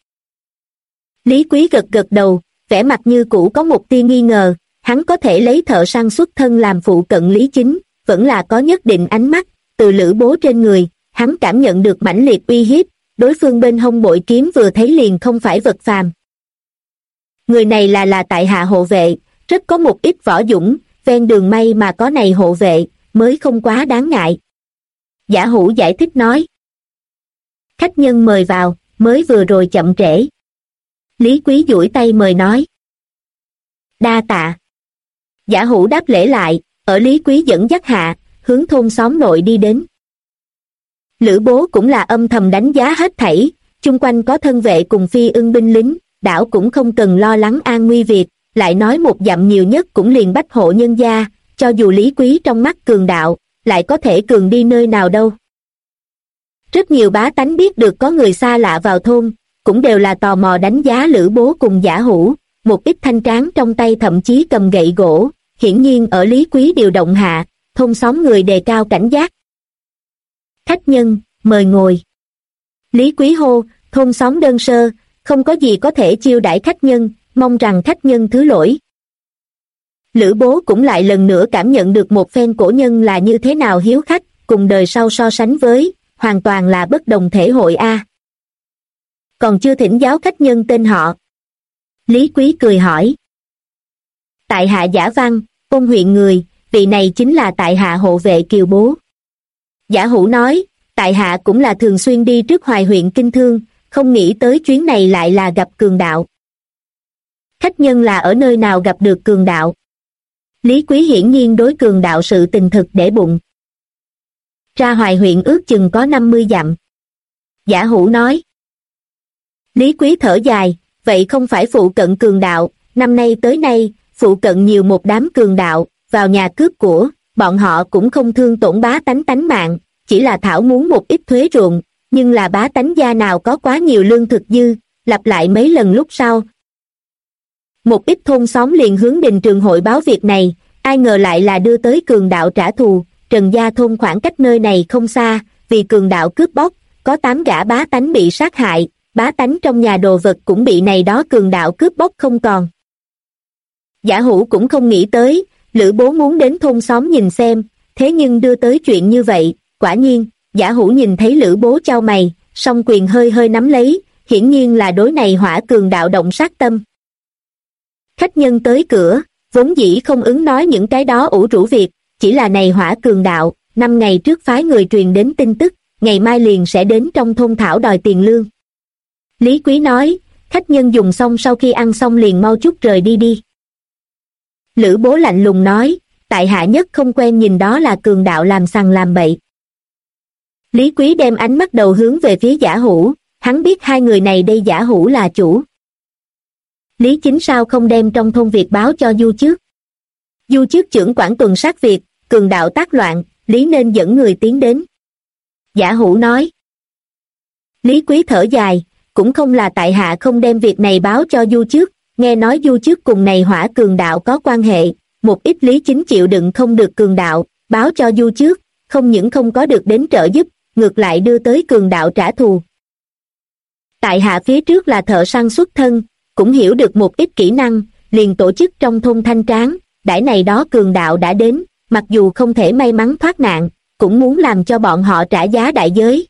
Speaker 2: Lý Quý gật gật đầu, vẻ mặt như cũ có một tia nghi ngờ, hắn có thể lấy thợ săn xuất thân làm phụ cận Lý Chính, vẫn là có nhất định ánh mắt, từ Lữ Bố trên người, hắn cảm nhận được mãnh liệt uy hiếp, đối phương bên hông bội kiếm vừa thấy liền không phải vật phàm. Người này là tại hạ hộ vệ, rất có một ít võ dũng, ven đường may mà có này hộ vệ, mới không quá đáng ngại. Giả Hủ giải thích nói. Khách nhân mời vào, mới vừa rồi chậm trễ. Lý Quý duỗi tay mời nói. Đa tạ. Giả Hủ đáp lễ lại, ở Lý Quý dẫn dắt hạ, hướng thôn xóm nội đi đến. Lữ Bố cũng là âm thầm đánh giá hết thảy, chung quanh có thân vệ cùng phi ưng binh lính, đảo cũng không cần lo lắng an nguy việc, lại nói một dặm nhiều nhất cũng liền bách hộ nhân gia, cho dù Lý Quý trong mắt cường đạo, lại có thể cường đi nơi nào đâu. Rất nhiều bá tánh biết được có người xa lạ vào thôn, cũng đều là tò mò đánh giá Lữ Bố cùng Giả Hủ, một ít thanh tráng trong tay thậm chí cầm gậy gỗ, hiển nhiên ở Lý Quý điều động hạ, thôn xóm người đề cao cảnh giác. Khách nhân, mời ngồi. Lý Quý hô, thôn xóm đơn sơ, không có gì có thể chiêu đãi khách nhân, mong rằng khách nhân thứ lỗi. Lữ Bố cũng lại lần nữa cảm nhận được một phen cổ nhân là như thế nào hiếu khách, cùng đời sau so sánh với, hoàn toàn là bất đồng thể hội a. Còn chưa thỉnh giáo khách nhân tên họ. Lý Quý cười hỏi. Tại hạ Giả Văn, Ôn huyện người, vị này chính là tại hạ hộ vệ Kiều Bố. Giả Hủ nói, tại hạ cũng là thường xuyên đi trước Hoài huyện kinh thương, không nghĩ tới chuyến này lại là gặp cường đạo. Khách nhân là ở nơi nào gặp được cường đạo? Lý Quý hiển nhiên đối cường đạo sự tình thực để bụng. Ra Hoài huyện ước chừng có 50 dặm. Giả Hủ nói. Lý Quý thở dài, vậy không phải phụ cận cường đạo, năm nay tới nay, phụ cận nhiều một đám cường đạo, vào nhà cướp của, bọn họ cũng không thương tổn bá tánh mạng, chỉ là thảo muốn một ít thuế ruộng, nhưng là bá tánh gia nào có quá nhiều lương thực dư, lặp lại mấy lần lúc sau. Một ít thôn xóm liền hướng đình trường hội báo việc này, ai ngờ lại là đưa tới cường đạo trả thù, Trần Gia thôn khoảng cách nơi này không xa, vì cường đạo cướp bóc, có 8 gã bá tánh bị sát hại, bá tánh trong nhà đồ vật cũng bị này đó cường đạo cướp bóc không còn. Giả Hủ cũng không nghĩ tới, Lữ Bố muốn đến thôn xóm nhìn xem, thế nhưng đưa tới chuyện như vậy, quả nhiên, Giả Hủ nhìn thấy Lữ Bố chau mày, song quyền hơi hơi nắm lấy, hiển nhiên là đối này hỏa cường đạo động sát tâm. Khách nhân tới cửa, vốn dĩ không ứng nói những cái đó ủ rũ việc, chỉ là này Hỏa Cường đạo, 5 ngày trước phái người truyền đến tin tức, ngày mai liền sẽ đến trong thôn thảo đòi tiền lương. Lý Quý nói, khách nhân dùng xong sau khi ăn xong liền mau chút rời đi đi. Lữ Bố lạnh lùng nói, tại hạ nhất không quen nhìn đó là cường đạo làm sằng làm bậy. Lý Quý đem ánh mắt đầu hướng về phía Giả Hữu, hắn biết hai người này đây Giả Hữu là chủ. Lý Chính sao không đem trong thôn việc báo cho Du Trước? Du Trước trưởng quản tuần sát việc, cường đạo tác loạn, Lý nên dẫn người tiến đến. Giả Hữu nói. Lý Quý thở dài, cũng không là tại hạ không đem việc này báo cho Du Trước, nghe nói Du Trước cùng này Hỏa Cường đạo có quan hệ, một ít Lý Chính chịu đựng không được cường đạo, báo cho Du Trước, không những không có được đến trợ giúp, ngược lại đưa tới cường đạo trả thù. Tại hạ phía trước là thợ săn xuất thân, cũng hiểu được một ít kỹ năng, liền tổ chức trong thôn thanh tráng, đãi này đó cường đạo đã đến, mặc dù không thể may mắn thoát nạn, cũng muốn làm cho bọn họ trả giá đại giới.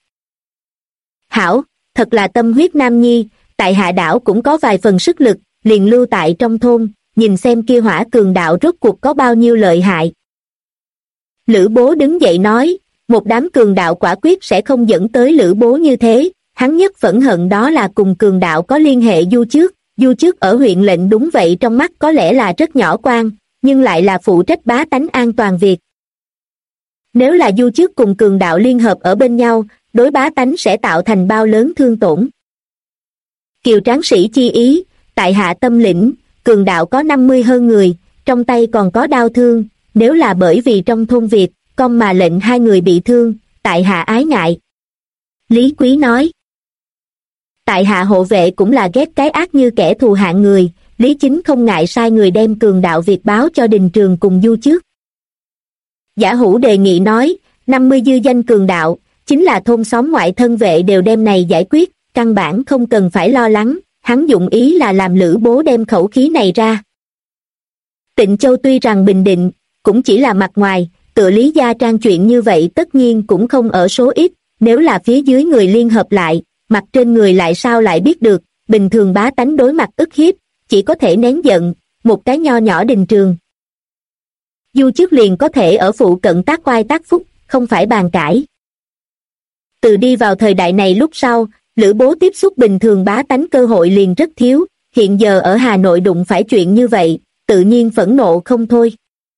Speaker 2: Hảo, thật là tâm huyết nam nhi, tại hạ đảo cũng có vài phần sức lực, liền lưu tại trong thôn, nhìn xem kia Hỏa Cường đạo rốt cuộc có bao nhiêu lợi hại. Lữ Bố đứng dậy nói, một đám cường đạo quả quyết sẽ không dẫn tới Lữ Bố như thế, hắn nhất phẫn hận đó là cùng cường đạo có liên hệ Du Trước ở huyện lệnh đúng vậy trong mắt có lẽ là rất nhỏ quan, nhưng lại là phụ trách bá tánh an toàn việc. Nếu là Du Trước cùng cường đạo liên hợp ở bên nhau, đối bá tánh sẽ tạo thành bao lớn thương tổn. Kiều Tráng Sĩ chi ý, tại hạ tâm lĩnh, cường đạo có 50 hơn người, trong tay còn có đao thương, nếu là bởi vì trong thôn việc, con mà lệnh hai người bị thương, tại hạ ái ngại. Lý Quý nói. Tại hạ hộ vệ cũng là ghét cái ác như kẻ thù hạng người, Lý Chính không ngại sai người đem cường đạo việc báo cho Đình Trường cùng Du Trước. Giả Hữu đề nghị nói, 50 dư danh cường đạo, chính là thôn xóm ngoại thân vệ đều đem này giải quyết, căn bản không cần phải lo lắng, hắn dụng ý là làm Lữ Bố đem khẩu khí này ra. Tịnh Châu tuy rằng bình định, cũng chỉ là mặt ngoài, tựa Lý Gia Trang chuyện như vậy tất nhiên cũng không ở số ít, nếu là phía dưới người liên hợp lại, mặt trên người lại sao lại biết được, bình thường bá tánh đối mặt ức hiếp, chỉ có thể nén giận, một cái nho nhỏ Đình Trường. Du Trước liền có thể ở phụ cận tác oai tác phúc, không phải bàn cãi. Từ đi vào thời đại này lúc sau, Lữ Bố tiếp xúc bình thường bá tánh cơ hội liền rất thiếu, hiện giờ ở Hà Nội đụng phải chuyện như vậy, tự nhiên phẫn nộ không thôi.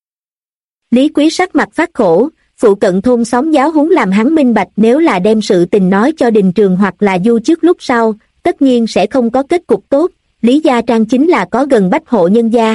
Speaker 2: Lý Quý sắc mặt phát khổ, phụ cận thôn xóm giáo huấn làm hắn minh bạch nếu là đem sự tình nói cho Đình Trường hoặc là Du Trước lúc sau, tất nhiên sẽ không có kết cục tốt, Lý Gia Trang chính là có gần bách hộ nhân gia.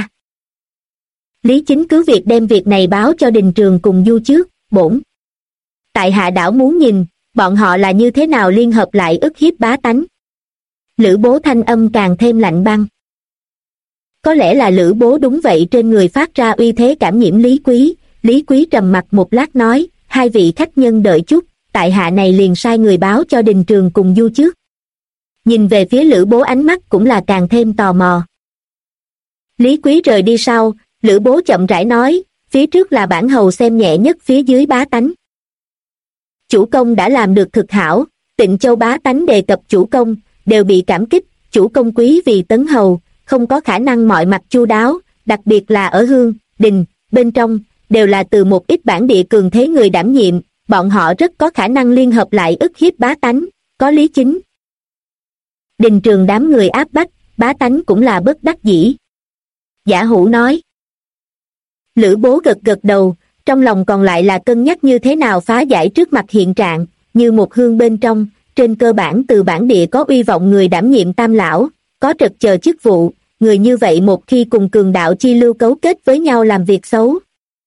Speaker 2: Lý Chính cứ việc đem việc này báo cho Đình Trường cùng Du Trước, bổn. Tại hạ đảo muốn nhìn, bọn họ là như thế nào liên hợp lại ức hiếp bá tánh. Lữ Bố thanh âm càng thêm lạnh băng. Có lẽ là Lữ Bố đúng vậy trên người phát ra uy thế cảm nhiễm Lý Quý trầm mặt một lát nói, hai vị khách nhân đợi chút, tại hạ này liền sai người báo cho Đình Trường cùng Du Trước. Nhìn về phía Lữ Bố ánh mắt cũng là càng thêm tò mò. Lý Quý rời đi sau, Lữ Bố chậm rãi nói, phía trước là bản hầu xem nhẹ nhất phía dưới bá tánh. Chủ công đã làm được thực hảo, Tịnh Châu bá tánh đề cập chủ công, đều bị cảm kích, chủ công quý vì tấn hầu, không có khả năng mọi mặt chu đáo, đặc biệt là ở hương, đình, bên trong, đều là từ một ít bản địa cường thế người đảm nhiệm, bọn họ rất có khả năng liên hợp lại ức hiếp bá tánh, có Lý Chính. Đình Trường đám người áp bách, bá tánh cũng là bất đắc dĩ. Giả Hữu nói. Lữ Bố gật gật đầu, trong lòng còn lại là cân nhắc như thế nào phá giải trước mặt hiện trạng, như một hương bên trong, trên cơ bản từ bản địa có uy vọng người đảm nhiệm tam lão, có trật chờ chức vụ, người như vậy một khi cùng cường đạo chi lưu cấu kết với nhau làm việc xấu.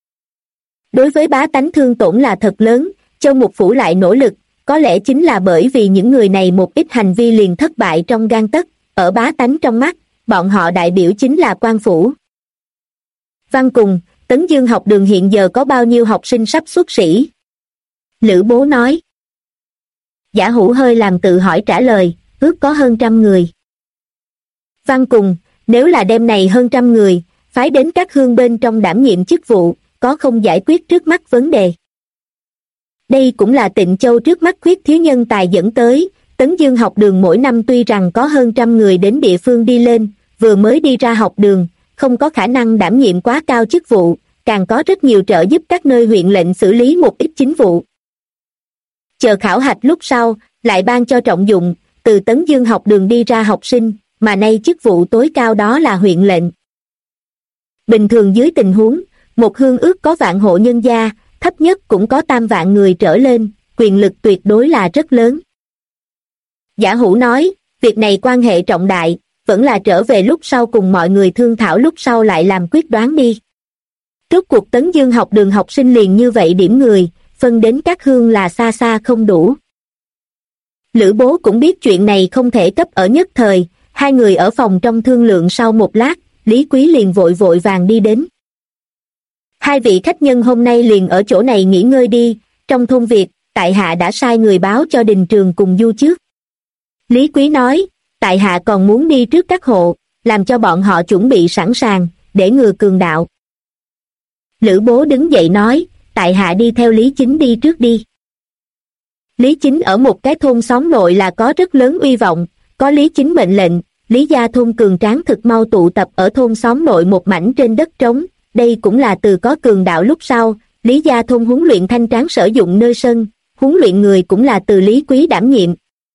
Speaker 2: Đối với bá tánh thương tổn là thật lớn, Châu Mục Phủ lại nỗ lực, có lẽ chính là bởi vì những người này một ít hành vi liền thất bại trong gang tấc, ở bá tánh trong mắt, bọn họ đại biểu chính là quan phủ. Văn Cùng, Tấn Dương học đường hiện giờ có bao nhiêu học sinh sắp xuất sĩ? Lữ Bố nói. Giả Hữu hơi làm tự hỏi trả lời, ước có hơn 100 người. Văn Cùng, nếu là đêm này hơn 100 người, phái đến các hương bên trong đảm nhiệm chức vụ, có không giải quyết trước mắt vấn đề. Đây cũng là Tịnh Châu trước mắt khuyết thiếu nhân tài dẫn tới, Tấn Dương học đường mỗi năm tuy rằng có hơn 100 người đến địa phương đi lên, vừa mới đi ra học đường, không có khả năng đảm nhiệm quá cao chức vụ, càng có rất nhiều trợ giúp các nơi huyện lệnh xử lý một ít chính vụ. Chờ khảo hạch lúc sau, lại ban cho trọng dụng, từ Tấn Dương học đường đi ra học sinh, mà nay chức vụ tối cao đó là huyện lệnh. Bình thường dưới tình huống, một hương ước có vạn hộ nhân gia, thấp nhất cũng có 3 vạn người trở lên, quyền lực tuyệt đối là rất lớn. Giả Hữu nói, việc này quan hệ trọng đại, vẫn là trở về lúc sau cùng mọi người thương thảo lúc sau lại làm quyết đoán đi. Rốt cuộc Tấn Dương học đường học sinh liền như vậy điểm người, phân đến các hương là xa xa không đủ. Lữ Bố cũng biết chuyện này không thể cấp ở nhất thời, hai người ở phòng trong thương lượng sau một lát, Lý Quý liền vội vội vàng đi đến. Hai vị khách nhân hôm nay liền ở chỗ này nghỉ ngơi đi, trong thôn Việt, tại hạ đã sai người báo cho Đình Trường cùng Du trước. Lý Quý nói, tại hạ còn muốn đi trước các hộ, làm cho bọn họ chuẩn bị sẵn sàng, để ngừa cường đạo. Lữ Bố đứng dậy nói, tại hạ đi theo Lý Chính đi trước đi. Lý Chính ở một cái thôn xóm nội là có rất lớn uy vọng, có Lý Chính mệnh lệnh, Lý gia thôn cường tráng thực mau tụ tập ở thôn xóm nội một mảnh trên đất trống, đây cũng là từ có cường đạo lúc sau, Lý gia thôn huấn luyện thanh tráng sử dụng nơi sân, huấn luyện người cũng là từ Lý Quý đảm nhiệm.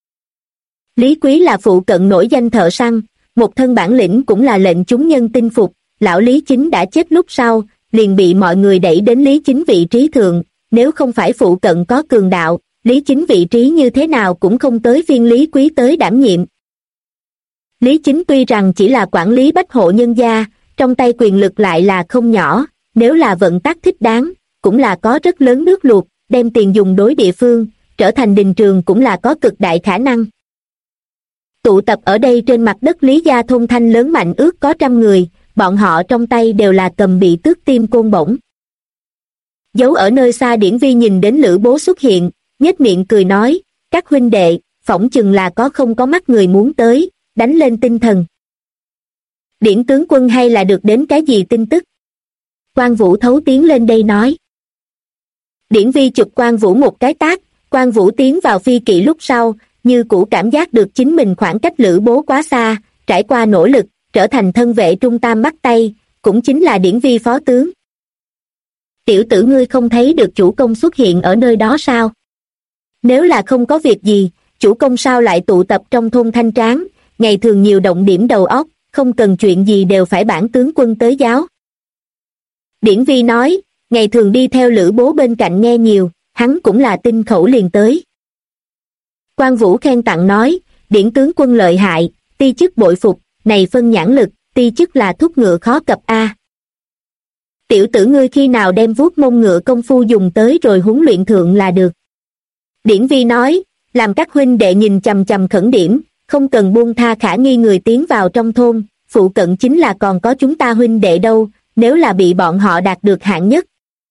Speaker 2: Lý Quý là phụ cận nổi danh thợ săn, một thân bản lĩnh cũng là lệnh chúng nhân tin phục, lão Lý Chính đã chết lúc sau, liền bị mọi người đẩy đến Lý Chính vị trí thượng, nếu không phải phụ cận có cường đạo, Lý Chính vị trí như thế nào cũng không tới phiên Lý Quý tới đảm nhiệm. Lý Chính tuy rằng chỉ là quản lý bách hộ nhân gia, trong tay quyền lực lại là không nhỏ, nếu là vận tắc thích đáng, cũng là có rất lớn nước luộc, đem tiền dùng đối địa phương, trở thành đình trường cũng là có cực đại khả năng. Tụ tập ở đây trên mặt đất Lý gia thôn thanh lớn mạnh ước có 100 người, bọn họ trong tay đều là cầm bị tước tim côn bổng. Giấu ở nơi xa Điển Vi nhìn đến Lữ Bố xuất hiện, nhếch miệng cười nói, các huynh đệ, phỏng chừng là có không có mắt người muốn tới, đánh lên tinh thần. Điển tướng quân hay là được đến cái gì tin tức? Quan Vũ thấu tiến lên đây nói. Điển Vi chụp Quan Vũ một cái tát, Quan Vũ tiến vào phi kỵ lúc sau, như cũ cảm giác được chính mình khoảng cách Lữ Bố quá xa, trải qua nỗ lực, trở thành thân vệ trung tam bắt tay, cũng chính là Điển Vi phó tướng. Tiểu tử ngươi không thấy được chủ công xuất hiện ở nơi đó sao? Nếu là không có việc gì, chủ công sao lại tụ tập trong thôn Thanh Tráng, ngày thường nhiều động điểm đầu óc, không cần chuyện gì đều phải bản tướng quân tới giáo. Điển Vi nói, ngày thường đi theo Lữ Bố bên cạnh nghe nhiều, hắn cũng là tinh khẩu liền tới. Quan Vũ khen tặng nói, Điển tướng quân lợi hại, ti chức bội phục, này phân nhãn lực, ti chức là thúc ngựa khó cập a. Tiểu tử ngươi khi nào đem vuốt mông ngựa công phu dùng tới rồi huấn luyện thượng là được. Điển Vi nói, làm các huynh đệ nhìn chằm chằm khẩn điểm, không cần buông tha khả nghi người tiến vào trong thôn, phụ cận chính là còn có chúng ta huynh đệ đâu, nếu là bị bọn họ đạt được hạng nhất.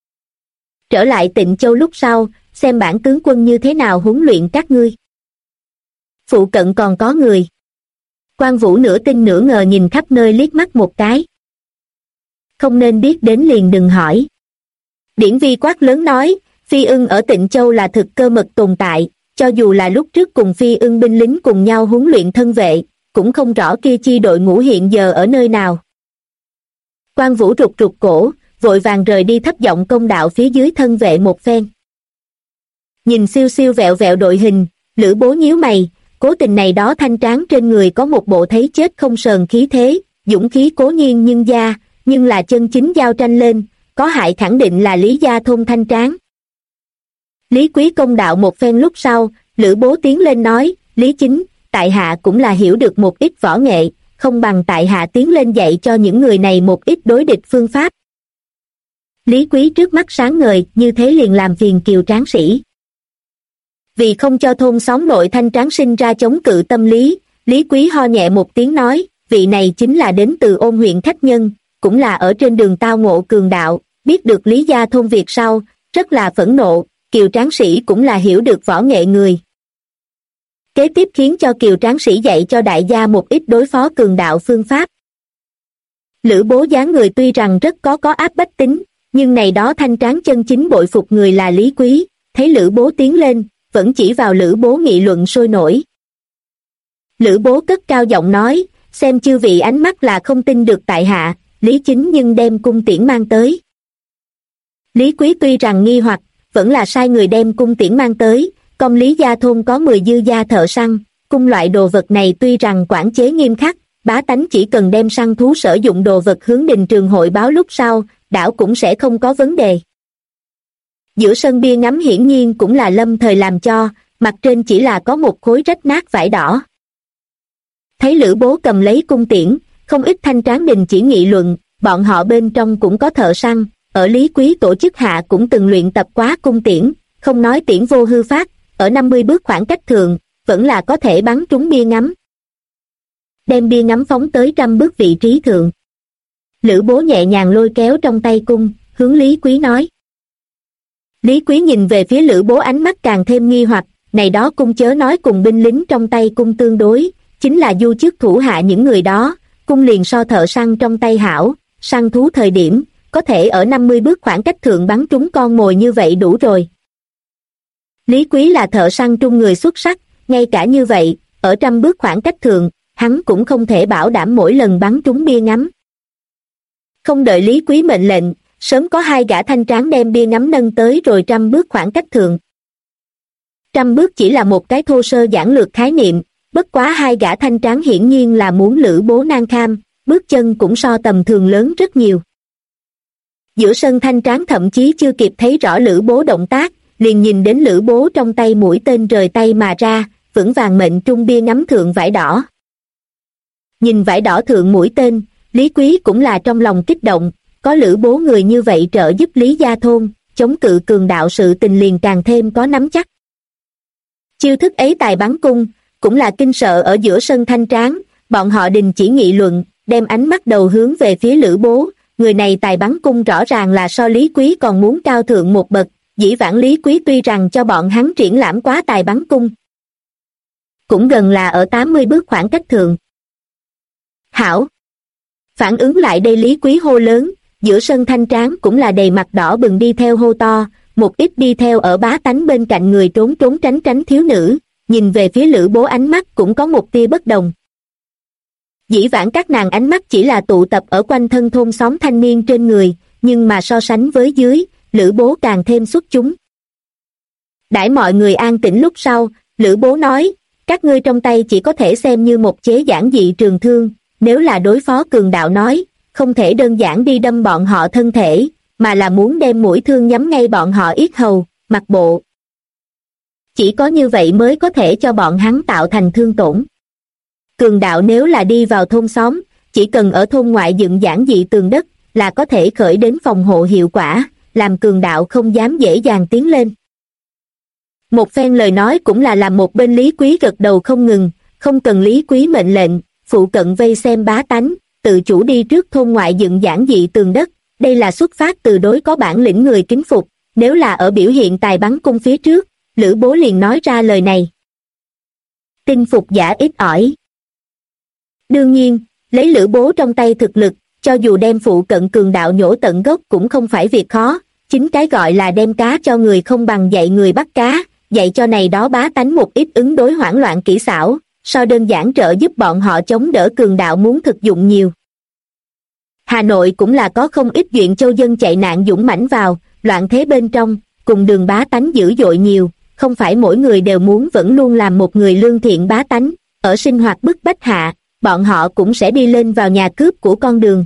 Speaker 2: Trở lại Tịnh Châu lúc sau, xem bản tướng quân như thế nào huấn luyện các ngươi. Phụ cận còn có người. Quan Vũ nửa tin nửa ngờ nhìn khắp nơi liếc mắt một cái. Không nên biết đến liền đừng hỏi. Điển Vi quát lớn nói, Phi Ưng ở Tịnh Châu là thực cơ mật tồn tại, cho dù là lúc trước cùng Phi Ưng binh lính cùng nhau huấn luyện thân vệ, cũng không rõ kia chi đội ngũ hiện giờ ở nơi nào. Quan Vũ rụt rụt cổ, vội vàng rời đi thấp giọng công đạo phía dưới thân vệ một phen. Nhìn siêu siêu vẹo vẹo đội hình, Lữ Bố nhíu mày, cố tình này đó thanh tráng trên người có một bộ thấy chết không sờn khí thế, dũng khí cố nhiên nhưng gia, nhưng là chân chính giao tranh lên, có hại khẳng định là Lý gia thôn thanh tráng. Lý Quý công đạo một phen lúc sau, Lữ Bố tiến lên nói, Lý Chính, tại hạ cũng là hiểu được một ít võ nghệ, không bằng tại hạ tiến lên dạy cho những người này một ít đối địch phương pháp. Lý Quý trước mắt sáng ngời, như thế liền làm phiền Kiều tráng sĩ. Vì không cho thôn xóm nội thanh tráng sinh ra chống cự tâm lý, Lý Quý ho nhẹ một tiếng nói, vị này chính là đến từ Ôn huyện khách nhân, cũng là ở trên đường tao ngộ cường đạo, biết được Lý gia thôn việc sau, rất là phẫn nộ, Kiều tráng sĩ cũng là hiểu được võ nghệ người. Kế tiếp khiến cho Kiều tráng sĩ dạy cho đại gia một ít đối phó cường đạo phương pháp. Lữ Bố dáng người tuy rằng rất có áp bách tính, nhưng này đó thanh tráng chân chính bội phục người là Lý Quý, thấy Lữ Bố tiến lên, vẫn chỉ vào Lữ Bố nghị luận sôi nổi. Lữ Bố cất cao giọng nói, xem chư vị ánh mắt là không tin được tại hạ, Lý Chính nhưng đem cung tiễn mang tới. Lý Quý tuy rằng nghi hoặc, vẫn là sai người đem cung tiễn mang tới, công Lý gia thôn có 10 dư gia thợ săn, cung loại đồ vật này tuy rằng quản chế nghiêm khắc, bá tánh chỉ cần đem săn thú sử dụng đồ vật hướng đình trường hội báo lúc sau, đảo cũng sẽ không có vấn đề. Giữa sân bia ngắm hiển nhiên cũng là lâm thời làm cho, mặt trên chỉ là có một khối rách nát vải đỏ. Thấy Lữ Bố cầm lấy cung tiễn, không ít thanh tráng đình chỉ nghị luận, bọn họ bên trong cũng có thợ săn, ở Lý Quý tổ chức hạ cũng từng luyện tập quá cung tiễn, không nói tiễn vô hư phát, ở 50 bước khoảng cách thường, vẫn là có thể bắn trúng bia ngắm. Đem bia ngắm phóng tới 100 bước vị trí thượng. Lữ Bố nhẹ nhàng lôi kéo trong tay cung, hướng Lý Quý nói. Lý Quý nhìn về phía Lữ Bố ánh mắt càng thêm nghi hoặc, này đó cung chớ nói cùng binh lính trong tay cung tương đối, chính là du chức thủ hạ những người đó, cung liền so thợ săn trong tay hảo, săn thú thời điểm, có thể ở 50 bước khoảng cách thượng bắn trúng con mồi như vậy đủ rồi. Lý Quý là thợ săn trung người xuất sắc, ngay cả như vậy, ở 100 bước khoảng cách thượng, hắn cũng không thể bảo đảm mỗi lần bắn trúng bia ngắm. Không đợi Lý Quý mệnh lệnh, sớm có 2 gã thanh tráng đem bia ngắm nâng tới rồi 100 bước khoảng cách thượng. 100 bước chỉ là một cái thô sơ giản lược khái niệm, bất quá 2 gã thanh tráng hiển nhiên là muốn Lữ Bố nan kham, bước chân cũng so tầm thường lớn rất nhiều. Giữa sân thanh tráng thậm chí chưa kịp thấy rõ Lữ Bố động tác, liền nhìn đến Lữ Bố trong tay mũi tên rời tay mà ra, vững vàng mệnh trung bia ngắm thượng vải đỏ. Nhìn vải đỏ thượng mũi tên, Lý Quý cũng là trong lòng kích động, có Lữ Bố người như vậy trợ giúp Lý gia thôn, chống cự cường đạo sự tình liền càng thêm có nắm chắc. Chiêu thức ấy tài bắn cung, cũng là kinh sợ ở giữa sân thanh tráng, bọn họ đình chỉ nghị luận, đem ánh mắt đầu hướng về phía Lữ Bố, người này tài bắn cung rõ ràng là so Lý Quý còn muốn cao thượng một bậc, dĩ vãng Lý Quý tuy rằng cho bọn hắn triển lãm quá tài bắn cung, cũng gần là ở 80 bước khoảng cách thượng. Hảo! Phản ứng lại đây Lý Quý hô lớn, giữa sân thanh tráng cũng là đầy mặt đỏ bừng đi theo hô to, một ít đi theo ở bá tánh bên cạnh người trốn trốn tránh tránh thiếu nữ, nhìn về phía Lữ Bố ánh mắt cũng có một tia bất đồng. Dĩ vãng các nàng ánh mắt chỉ là tụ tập ở quanh thân thôn xóm thanh niên trên người, nhưng mà so sánh với dưới, Lữ Bố càng thêm xuất chúng. Đãi mọi người an tĩnh lúc sau, Lữ Bố nói, các ngươi trong tay chỉ có thể xem như một chế giản dị trường thương, nếu là đối phó cường đạo nói, không thể đơn giản đi đâm bọn họ thân thể, mà là muốn đem mũi thương nhắm ngay bọn họ yết hầu, mặt bộ. Chỉ có như vậy mới có thể cho bọn hắn tạo thành thương tổn. Cường đạo nếu là đi vào thôn xóm, chỉ cần ở thôn ngoại dựng giản dị tường đất, là có thể khởi đến phòng hộ hiệu quả, làm cường đạo không dám dễ dàng tiến lên. Một phen lời nói cũng là làm một bên Lý Quý gật đầu không ngừng, không cần Lý Quý mệnh lệnh, phụ cận vây xem bá tánh, tự chủ đi trước thôn ngoại dựng giản dị tường đất, đây là xuất phát từ đối có bản lĩnh người kính phục, nếu là ở biểu hiện tài bắn cung phía trước, Lữ Bố liền nói ra lời này. Tin phục giả ít ỏi. Đương nhiên, lấy Lữ Bố trong tay thực lực, cho dù đem phụ cận cường đạo nhổ tận gốc cũng không phải việc khó, chính cái gọi là đem cá cho người không bằng dạy người bắt cá, dạy cho này đó bá tánh một ít ứng đối hoảng loạn kỹ xảo, so đơn giản trợ giúp bọn họ chống đỡ cường đạo muốn thực dụng nhiều. Hà Nội cũng là có không ít Duyện Châu dân chạy nạn dũng mãnh vào, loạn thế bên trong, cùng đường bá tánh dữ dội nhiều, không phải mỗi người đều muốn vẫn luôn làm một người lương thiện bá tánh, ở sinh hoạt bức bách hạ, bọn họ cũng sẽ đi lên vào nhà cướp của con đường.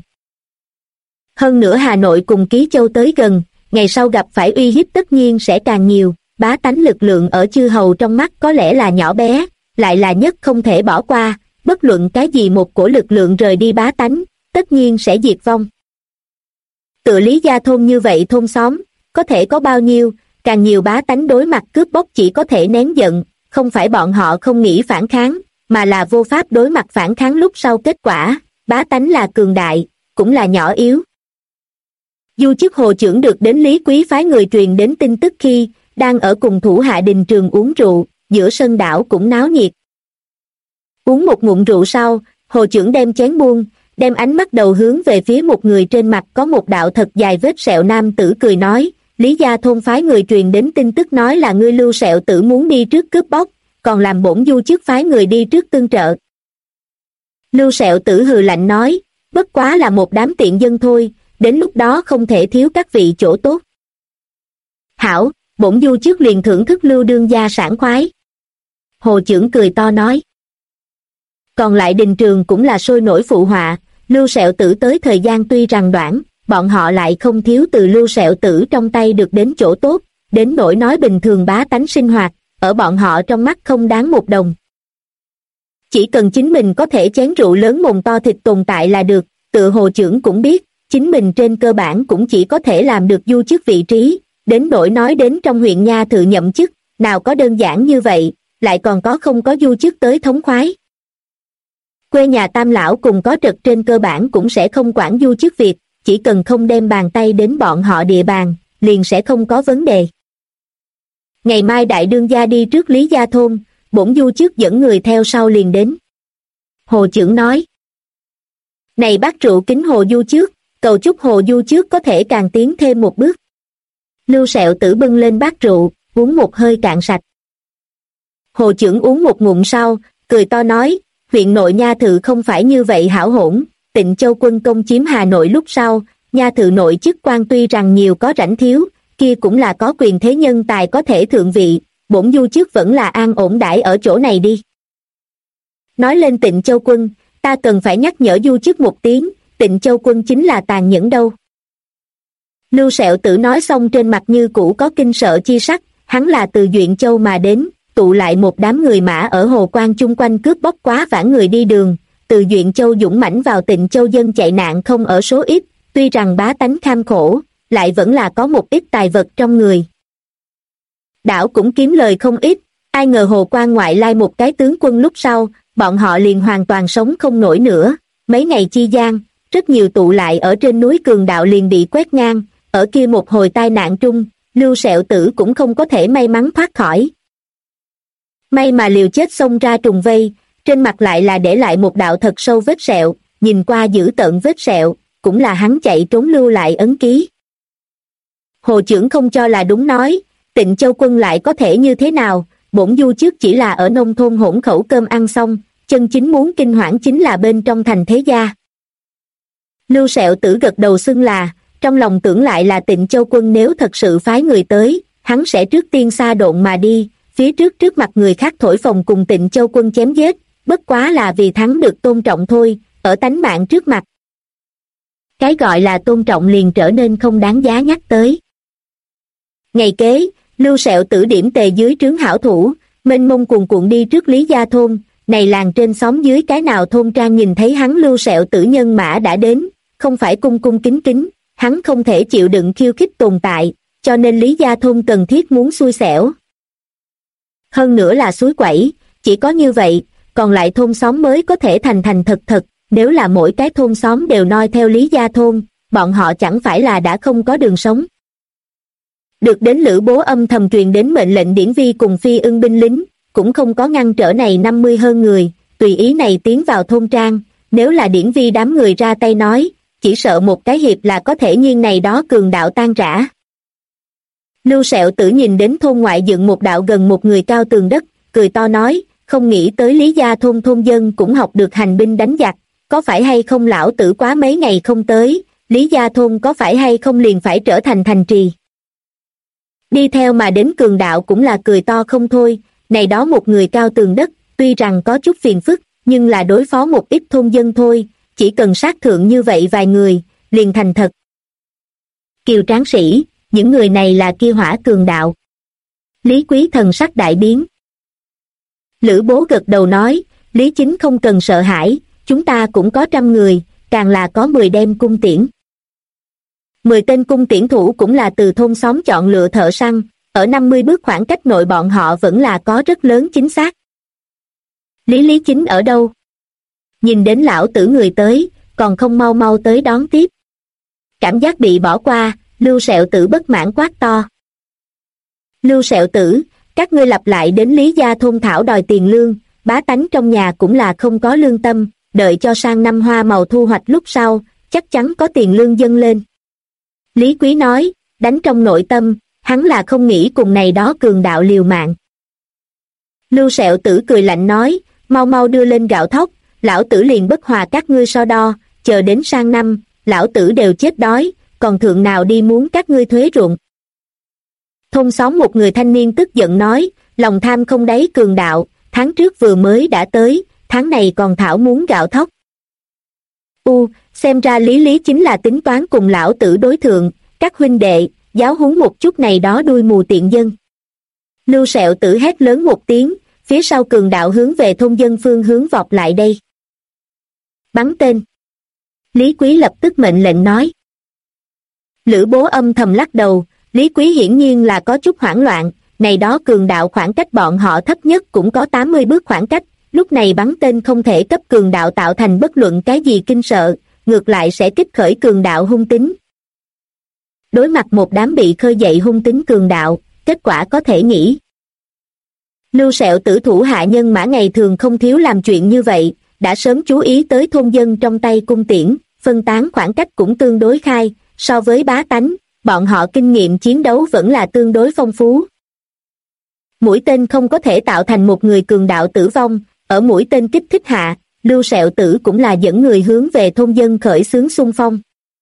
Speaker 2: Hơn nữa Hà Nội cùng Ký Châu tới gần, ngày sau gặp phải uy hiếp tất nhiên sẽ càng nhiều, bá tánh lực lượng ở chư hầu trong mắt có lẽ là nhỏ bé, lại là nhất không thể bỏ qua, bất luận cái gì một cổ lực lượng rời đi bá tánh, tất nhiên sẽ diệt vong. Tựa Lý gia thôn như vậy thôn xóm, có thể có bao nhiêu, càng nhiều bá tánh đối mặt cướp bóc chỉ có thể nén giận, không phải bọn họ không nghĩ phản kháng, mà là vô pháp đối mặt phản kháng lúc sau kết quả, bá tánh là cường đại, cũng là nhỏ yếu. Du chức hồ trưởng được đến Lý Quý phái người truyền đến tin tức khi, đang ở cùng thủ hạ đình trường uống rượu, giữa sân đảo cũng náo nhiệt. Uống một ngụm rượu sau, hồ trưởng đem chén buông, đem ánh mắt đầu hướng về phía một người trên mặt có một đạo thật dài vết sẹo nam tử cười nói, Lý gia thôn phái người truyền đến tin tức nói là ngươi Lưu Sẹo tử muốn đi trước cướp bóc, còn làm bổn du chức phái người đi trước tương trợ. Lưu Sẹo tử hừ lạnh nói, bất quá là một đám tiện dân thôi, đến lúc đó không thể thiếu các vị chỗ tốt. Hảo, bổn du trước liền thưởng thức Lưu đương gia sảng khoái. Hồ Chưởng cười to nói. Còn lại đình trường cũng là sôi nổi phụ họa. Lưu Sẹo Tử tới thời gian tuy rằng đoạn, bọn họ lại không thiếu từ Lưu Sẹo Tử trong tay được đến chỗ tốt, đến nỗi nói bình thường bá tánh sinh hoạt, ở bọn họ trong mắt không đáng một đồng. Chỉ cần chính mình có thể chén rượu lớn mồm to thịt tồn tại là được, tự Hồ Chưởng cũng biết, chính mình trên cơ bản cũng chỉ có thể làm được du chức vị trí, đến nỗi nói đến trong huyện nha thự nhậm chức, nào có đơn giản như vậy, lại còn có không có du chức tới thống khoái. Quê nhà Tam lão cùng có trật trên cơ bản cũng sẽ không quản du chức việc, chỉ cần không đem bàn tay đến bọn họ địa bàn, liền sẽ không có vấn đề. Ngày mai đại đương gia đi trước Lý Gia Thôn, bổn du chức dẫn người theo sau liền đến. Hồ Chưởng nói. Này bác rượu kính Hồ du trước, cầu chúc Hồ du trước có thể càng tiến thêm một bước. Lưu Sẹo Tử bưng lên bát rượu, uống một hơi cạn sạch. Hồ Chưởng uống một ngụm sau, cười to nói, huyện nội nha thự không phải như vậy hảo hỗn, Tịnh Châu quân công chiếm Hà Nội lúc sau, nha thự nội chức quan tuy rằng nhiều có rảnh thiếu, kia cũng là có quyền thế nhân tài có thể thượng vị, bổn du chức vẫn là an ổn đãi ở chỗ này đi. Nói lên Tịnh Châu quân, ta cần phải nhắc nhở du chức một tiếng, Tịnh Châu quân chính là tàn nhẫn đâu. Lưu Sẹo Tử nói xong trên mặt như cũ có kinh sợ chi sắc, hắn là từ Duyện Châu mà đến, tụ lại một đám người mã ở Hồ Quan chung quanh cướp bóc quá vãn người đi đường, từ Duyện Châu dũng mãnh vào Tịnh Châu dân chạy nạn không ở số ít, tuy rằng bá tánh kham khổ, lại vẫn là có một ít tài vật trong người. Đảo cũng kiếm lời không ít, ai ngờ Hồ Quan ngoại lai một cái tướng quân lúc sau, bọn họ liền hoàn toàn sống không nổi nữa, mấy ngày chi gian, rất nhiều tụ lại ở trên núi Cường Đạo liền bị quét ngang, ở kia một hồi tai nạn trung, Lưu Sẹo Tử cũng không có thể may mắn thoát khỏi. May mà liều chết xông ra trùng vây, trên mặt lại là để lại một đạo thật sâu vết sẹo, nhìn qua dữ tợn vết sẹo, cũng là hắn chạy trốn lưu lại ấn ký. Hồ Chưởng không cho là đúng nói, Tịnh Châu quân lại có thể như thế nào, bổn du trước chỉ là ở nông thôn hỗn khẩu cơm ăn xong, chân chính muốn kinh hoảng chính là bên trong thành thế gia. Lưu Sẹo Tử gật đầu xưng là, trong lòng tưởng lại là Tịnh Châu quân nếu thật sự phái người tới, hắn sẽ trước tiên xa độn mà đi, phía trước mặt người khác thổi phồng cùng Tịnh Châu quân chém giết, bất quá là vì thắng được tôn trọng thôi, ở tánh mạng trước mặt. Cái gọi là tôn trọng liền trở nên không đáng giá nhắc tới. Ngày kế, Lưu Sẹo Tử điểm tề dưới trướng hảo thủ, mênh mông cuồn cuộn đi trước Lý Gia Thôn, này làng trên xóm dưới cái nào thôn trang nhìn thấy hắn Lưu Sẹo Tử nhân mã đã đến, không phải cung cung kính kính, hắn không thể chịu đựng khiêu khích tồn tại, cho nên Lý Gia Thôn cần thiết muốn xui xẻo. Hơn nữa là suối quẩy, chỉ có như vậy, còn lại thôn xóm mới có thể thành thật, nếu là mỗi cái thôn xóm đều noi theo Lý Gia Thôn, bọn họ chẳng phải là đã không có đường sống. Được đến Lữ Bố âm thầm truyền đến mệnh lệnh Điển Vi cùng Phi Ưng binh lính, cũng không có ngăn trở này 50 hơn người, tùy ý này tiến vào thôn trang, nếu là Điển Vi đám người ra tay nói, chỉ sợ một cái hiệp là có thể nhiên này đó cường đạo tan rã. Lưu Sẹo Tử nhìn đến thôn ngoại dựng một đạo gần một người cao tường đất, cười to nói, không nghĩ tới Lý Gia Thôn thôn dân cũng học được hành binh đánh giặc, có phải hay không lão tử quá mấy ngày không tới, Lý Gia Thôn có phải hay không liền phải trở thành thành trì. Đi theo mà đến cường đạo cũng là cười to không thôi, này đó một người cao tường đất, tuy rằng có chút phiền phức, nhưng là đối phó một ít thôn dân thôi, chỉ cần sát thượng như vậy vài người, liền thành thật. Kiều Tráng Sĩ, những người này là kia hỏa cường đạo. Lý Quý thần sắc đại biến. Lữ Bố gật đầu nói, Lý Chính không cần sợ hãi, chúng ta cũng có 100 người, càng là có 10 đem cung tiễn. 10 tên cung tiễn thủ cũng là từ thôn xóm chọn lựa thợ săn, ở 50 bước khoảng cách nội bọn họ vẫn là có rất lớn chính xác. Lý Chính ở đâu? Nhìn đến lão tử người tới, còn không mau mau tới đón tiếp. Cảm giác bị bỏ qua, Lưu Sẹo Tử bất mãn quát to. Lưu Sẹo Tử, các ngươi lặp lại đến Lý Gia Thôn thảo đòi tiền lương, bá tánh trong nhà cũng là không có lương tâm, đợi cho sang năm hoa màu thu hoạch lúc sau, chắc chắn có tiền lương dâng lên. Lý Quý nói, đánh trong nội tâm, hắn là không nghĩ cùng này đó cường đạo liều mạng. Lưu Sẹo Tử cười lạnh nói, mau mau đưa lên gạo thóc, lão tử liền bất hòa các ngươi so đo, chờ đến sang năm, lão tử đều chết đói, còn thượng nào đi muốn các ngươi thuế ruộng. Thôn xóm một người thanh niên tức giận nói, lòng tham không đáy cường đạo, tháng trước vừa mới đã tới, tháng này còn thảo muốn gạo thóc. Xem ra Lý Lý chính là tính toán cùng lão tử đối thượng, các huynh đệ, giáo huấn một chút này đó đuôi mù tiện dân. Lưu Sẹo Tử hét lớn một tiếng, phía sau cường đạo hướng về thôn dân phương hướng vọt lại đây. Bắn tên. Lý Quý lập tức mệnh lệnh nói. Lữ Bố âm thầm lắc đầu, Lý Quý hiển nhiên là có chút hoảng loạn, này đó cường đạo khoảng cách bọn họ thấp nhất cũng có 80 bước khoảng cách, lúc này bắn tên không thể cấp cường đạo tạo thành bất luận cái gì kinh sợ, ngược lại sẽ kích khởi cường đạo hung tính. Đối mặt một đám bị khơi dậy hung tính cường đạo, kết quả có thể nghĩ. Lưu Sẹo Tử thủ hạ nhân mã ngày thường không thiếu làm chuyện như vậy, đã sớm chú ý tới thôn dân trong tay cung tiễn, phân tán khoảng cách cũng tương đối khai, so với bá tánh, bọn họ kinh nghiệm chiến đấu vẫn là tương đối phong phú. Mũi tên không có thể tạo thành một người cường đạo tử vong, ở mũi tên kích thích hạ, Lưu Sẹo Tử cũng là dẫn người hướng về thôn dân khởi xướng xung phong.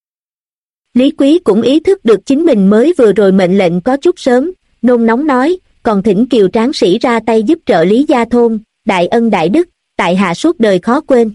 Speaker 2: Lý Quý cũng ý thức được chính mình mới vừa rồi mệnh lệnh có chút sớm, nôn nóng nói, còn thỉnh Kiều tráng sĩ ra tay giúp trợ Lý gia thôn, đại ân đại đức, tại hạ suốt đời khó quên.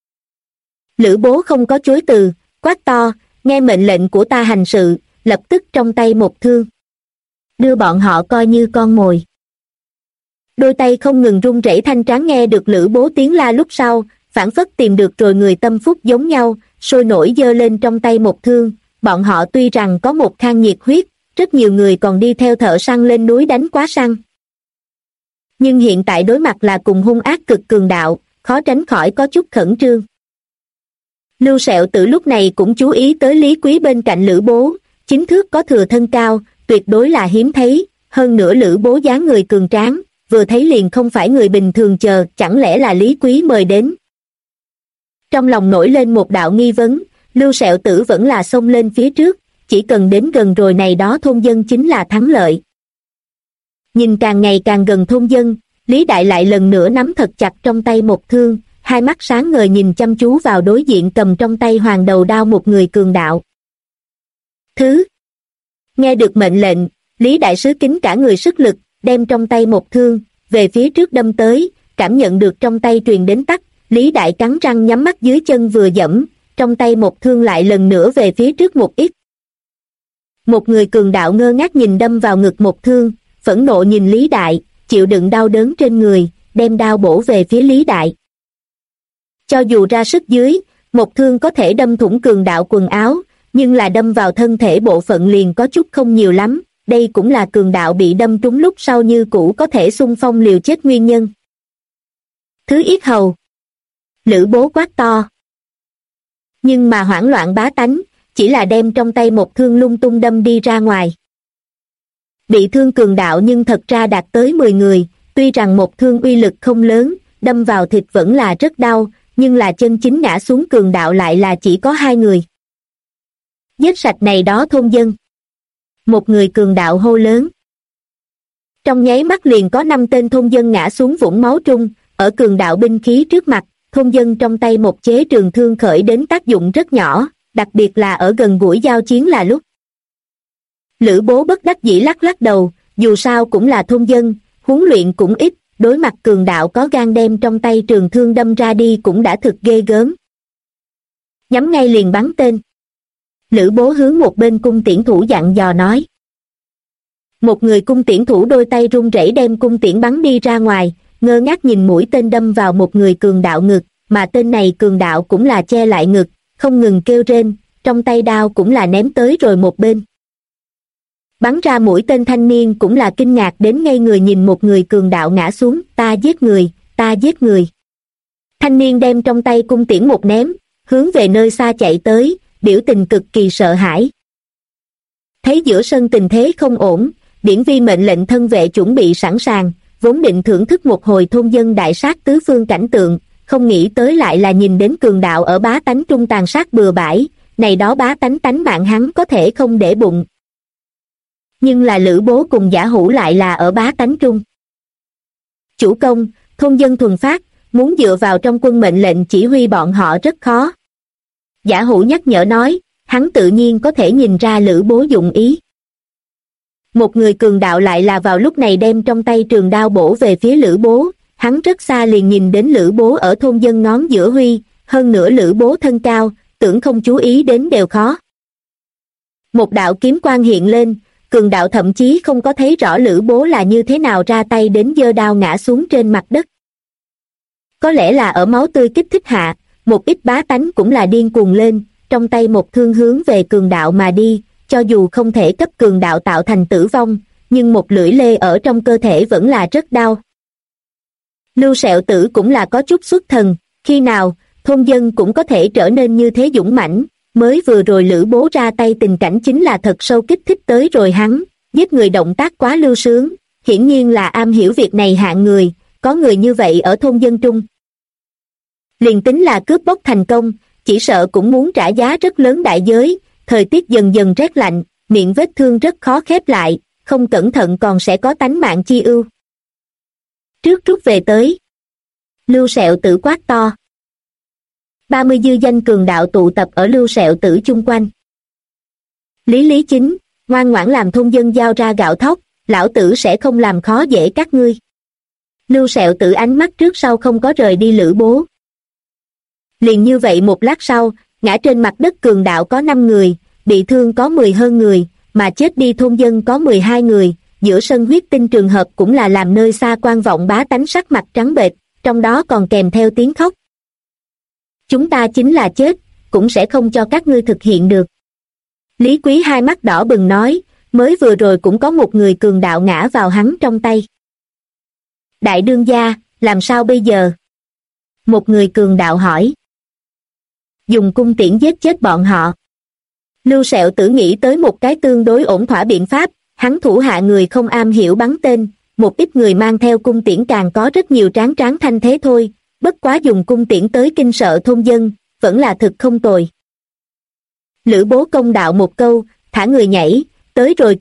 Speaker 2: Lữ Bố không có chối từ, quát to, nghe mệnh lệnh của ta hành sự, lập tức trong tay một thương. Đưa bọn họ coi như con mồi. Đôi tay không ngừng run rẩy thanh tráng nghe được Lữ Bố tiếng la lúc sau, phảng phất tìm được rồi người tâm phúc giống nhau, sôi nổi giơ lên trong tay một thương. Bọn họ tuy rằng có một khang nhiệt huyết, rất nhiều người còn đi theo thợ săn lên núi đánh quá săn. Nhưng hiện tại đối mặt là cùng hung ác cực cường đạo, khó tránh khỏi có chút khẩn trương. Lưu Sẹo Tử lúc này cũng chú ý tới Lý Quý bên cạnh Lữ Bố, chính thước có thừa thân cao, tuyệt đối là hiếm thấy, hơn nữa Lữ Bố dáng người cường tráng, vừa thấy liền không phải người bình thường chờ, chẳng lẽ là Lý Quý mời đến. Trong lòng nổi lên một đạo nghi vấn, Lưu Sẹo Tử vẫn là xông lên phía trước, chỉ cần đến gần rồi này đó thôn dân chính là thắng lợi. Nhìn càng ngày càng gần thôn dân, Lý Đại lại lần nữa nắm thật chặt trong tay một thương, hai mắt sáng ngời nhìn chăm chú vào đối diện cầm trong tay hoàng đầu đao một người cường đạo. Nghe được mệnh lệnh, Lý Đại sứ kính cả người sức lực, đem trong tay một thương, về phía trước đâm tới, cảm nhận được trong tay truyền đến tắc, Lý Đại cắn răng nhắm mắt dưới chân vừa dẫm, trong tay một thương lại lần nữa về phía trước một ít. Một người cường đạo ngơ ngác nhìn đâm vào ngực một thương, phẫn nộ nhìn Lý Đại, chịu đựng đau đớn trên người, đem đao bổ về phía Lý Đại. Cho dù ra sức dưới, một thương có thể đâm thủng cường đạo quần áo, nhưng là đâm vào thân thể bộ phận liền có chút không nhiều lắm, đây cũng là cường đạo bị đâm trúng lúc sau như cũ có thể xung phong liều chết nguyên nhân. Thứ yết hầu. Lữ Bố quát to. Nhưng mà hoảng loạn bá tánh, chỉ là đem trong tay một thương lung tung đâm đi ra ngoài. Bị thương cường đạo nhưng thật ra đạt tới 10 người, tuy rằng một thương uy lực không lớn, đâm vào thịt vẫn là rất đau, nhưng là chân chính ngã xuống cường đạo lại là chỉ có 2 người. Giết sạch này đó thôn dân. Một người cường đạo hô lớn. Trong nháy mắt liền có 5 tên thôn dân ngã xuống vũng máu trung, ở cường đạo binh khí trước mặt, thôn dân trong tay một chế trường thương khởi đến tác dụng rất nhỏ, đặc biệt là ở gần gũi giao chiến là lúc. Lữ Bố bất đắc dĩ lắc lắc đầu, dù sao cũng là thôn dân, huấn luyện cũng ít, đối mặt cường đạo có gan đem trong tay trường thương đâm ra đi cũng đã thực ghê gớm. Nhắm ngay liền bắn tên. Lữ Bố hướng một bên cung tiễn thủ dặn dò nói. Một người cung tiễn thủ đôi tay run rẩy đem cung tiễn bắn đi ra ngoài, ngơ ngác nhìn mũi tên đâm vào một người cường đạo ngực, mà tên này cường đạo cũng là che lại ngực, không ngừng kêu rên, trong tay đao cũng là ném tới rồi một bên. Bắn ra mũi tên thanh niên cũng là kinh ngạc đến ngây người nhìn một người cường đạo ngã xuống, ta giết người, ta giết người. Thanh niên đem trong tay cung tiễn một ném, hướng về nơi xa chạy tới, biểu tình cực kỳ sợ hãi. Thấy giữa sân tình thế không ổn, Điển Vi mệnh lệnh thân vệ chuẩn bị sẵn sàng, vốn định thưởng thức một hồi thôn dân đại sát tứ phương cảnh tượng, không nghĩ tới lại là nhìn đến cường đạo ở bá tánh trung tàn sát bừa bãi, này đó bá tánh tánh mạng hắn có thể không để bụng. Nhưng là Lữ Bố cùng Giả Hữu lại là ở bá tánh trung. Chủ công, thôn dân thuần phát, muốn dựa vào trong quân mệnh lệnh chỉ huy bọn họ rất khó. Giả Hủ nhắc nhở nói, hắn tự nhiên có thể nhìn ra Lữ Bố dụng ý. Một người cường đạo lại là vào lúc này đem trong tay trường đao bổ về phía Lữ Bố, hắn rất xa liền nhìn đến Lữ Bố ở thôn dân ngón giữa huy, hơn nữa Lữ Bố thân cao, tưởng không chú ý đến đều khó. Một đạo kiếm quang hiện lên, cường đạo thậm chí không có thấy rõ Lữ Bố là như thế nào ra tay đến giơ đao ngã xuống trên mặt đất. Có lẽ là ở máu tươi kích thích hạ, một ít bá tánh cũng là điên cuồng lên, trong tay một thương hướng về cường đạo mà đi, cho dù không thể cấp cường đạo tạo thành tử vong, nhưng một lưỡi lê ở trong cơ thể vẫn là rất đau. Lưu Sẹo Tử cũng là có chút xuất thần, khi nào, thôn dân cũng có thể trở nên như thế dũng mãnh, mới vừa rồi Lữ Bố ra tay tình cảnh chính là thật sâu kích thích tới rồi hắn, giết người động tác quá lưu sướng, hiển nhiên là am hiểu việc này hạng người, có người như vậy ở thôn dân trung. Liền tính là cướp bóc thành công, chỉ sợ cũng muốn trả giá rất lớn đại giới, thời tiết dần dần rét lạnh, miệng vết thương rất khó khép lại, không cẩn thận còn sẽ có tánh mạng chi ưu. Trước rút về tới. Lưu Sẹo Tử quát to. 30 dư danh cường đạo tụ tập ở Lưu Sẹo Tử chung quanh. Lý Chính, ngoan ngoãn làm thôn dân giao ra gạo thóc, lão tử sẽ không làm khó dễ các ngươi. Lưu Sẹo Tử ánh mắt trước sau không có rời đi Lữ Bố. Liền như vậy một lát sau, ngã trên mặt đất cường đạo có 5 người, bị thương có 10 hơn người, mà chết đi thôn dân có 12 người, giữa sân huyết tinh trường hợp cũng là làm nơi xa quan vọng bá tánh sắc mặt trắng bệch, trong đó còn kèm theo tiếng khóc. Chúng ta chính là chết, cũng sẽ không cho các ngươi thực hiện được. Lý Quý hai mắt đỏ bừng nói, mới vừa rồi cũng có một người cường đạo ngã vào hắn trong tay. Đại đương gia, làm sao bây giờ? Một người cường đạo hỏi. Dùng cung tiễn giết chết bọn họ. Lưu Sẹo Tử nghĩ tới một cái tương đối ổn thỏa biện pháp, hắn thủ hạ người không am hiểu bắn tên, một ít người mang theo cung tiễn càng có rất nhiều tráng thanh thế thôi, bất quá dùng cung tiễn tới kinh sợ thôn dân, vẫn là thực không tồi. Lữ Bố công đạo một câu, thả người nhảy, tới rồi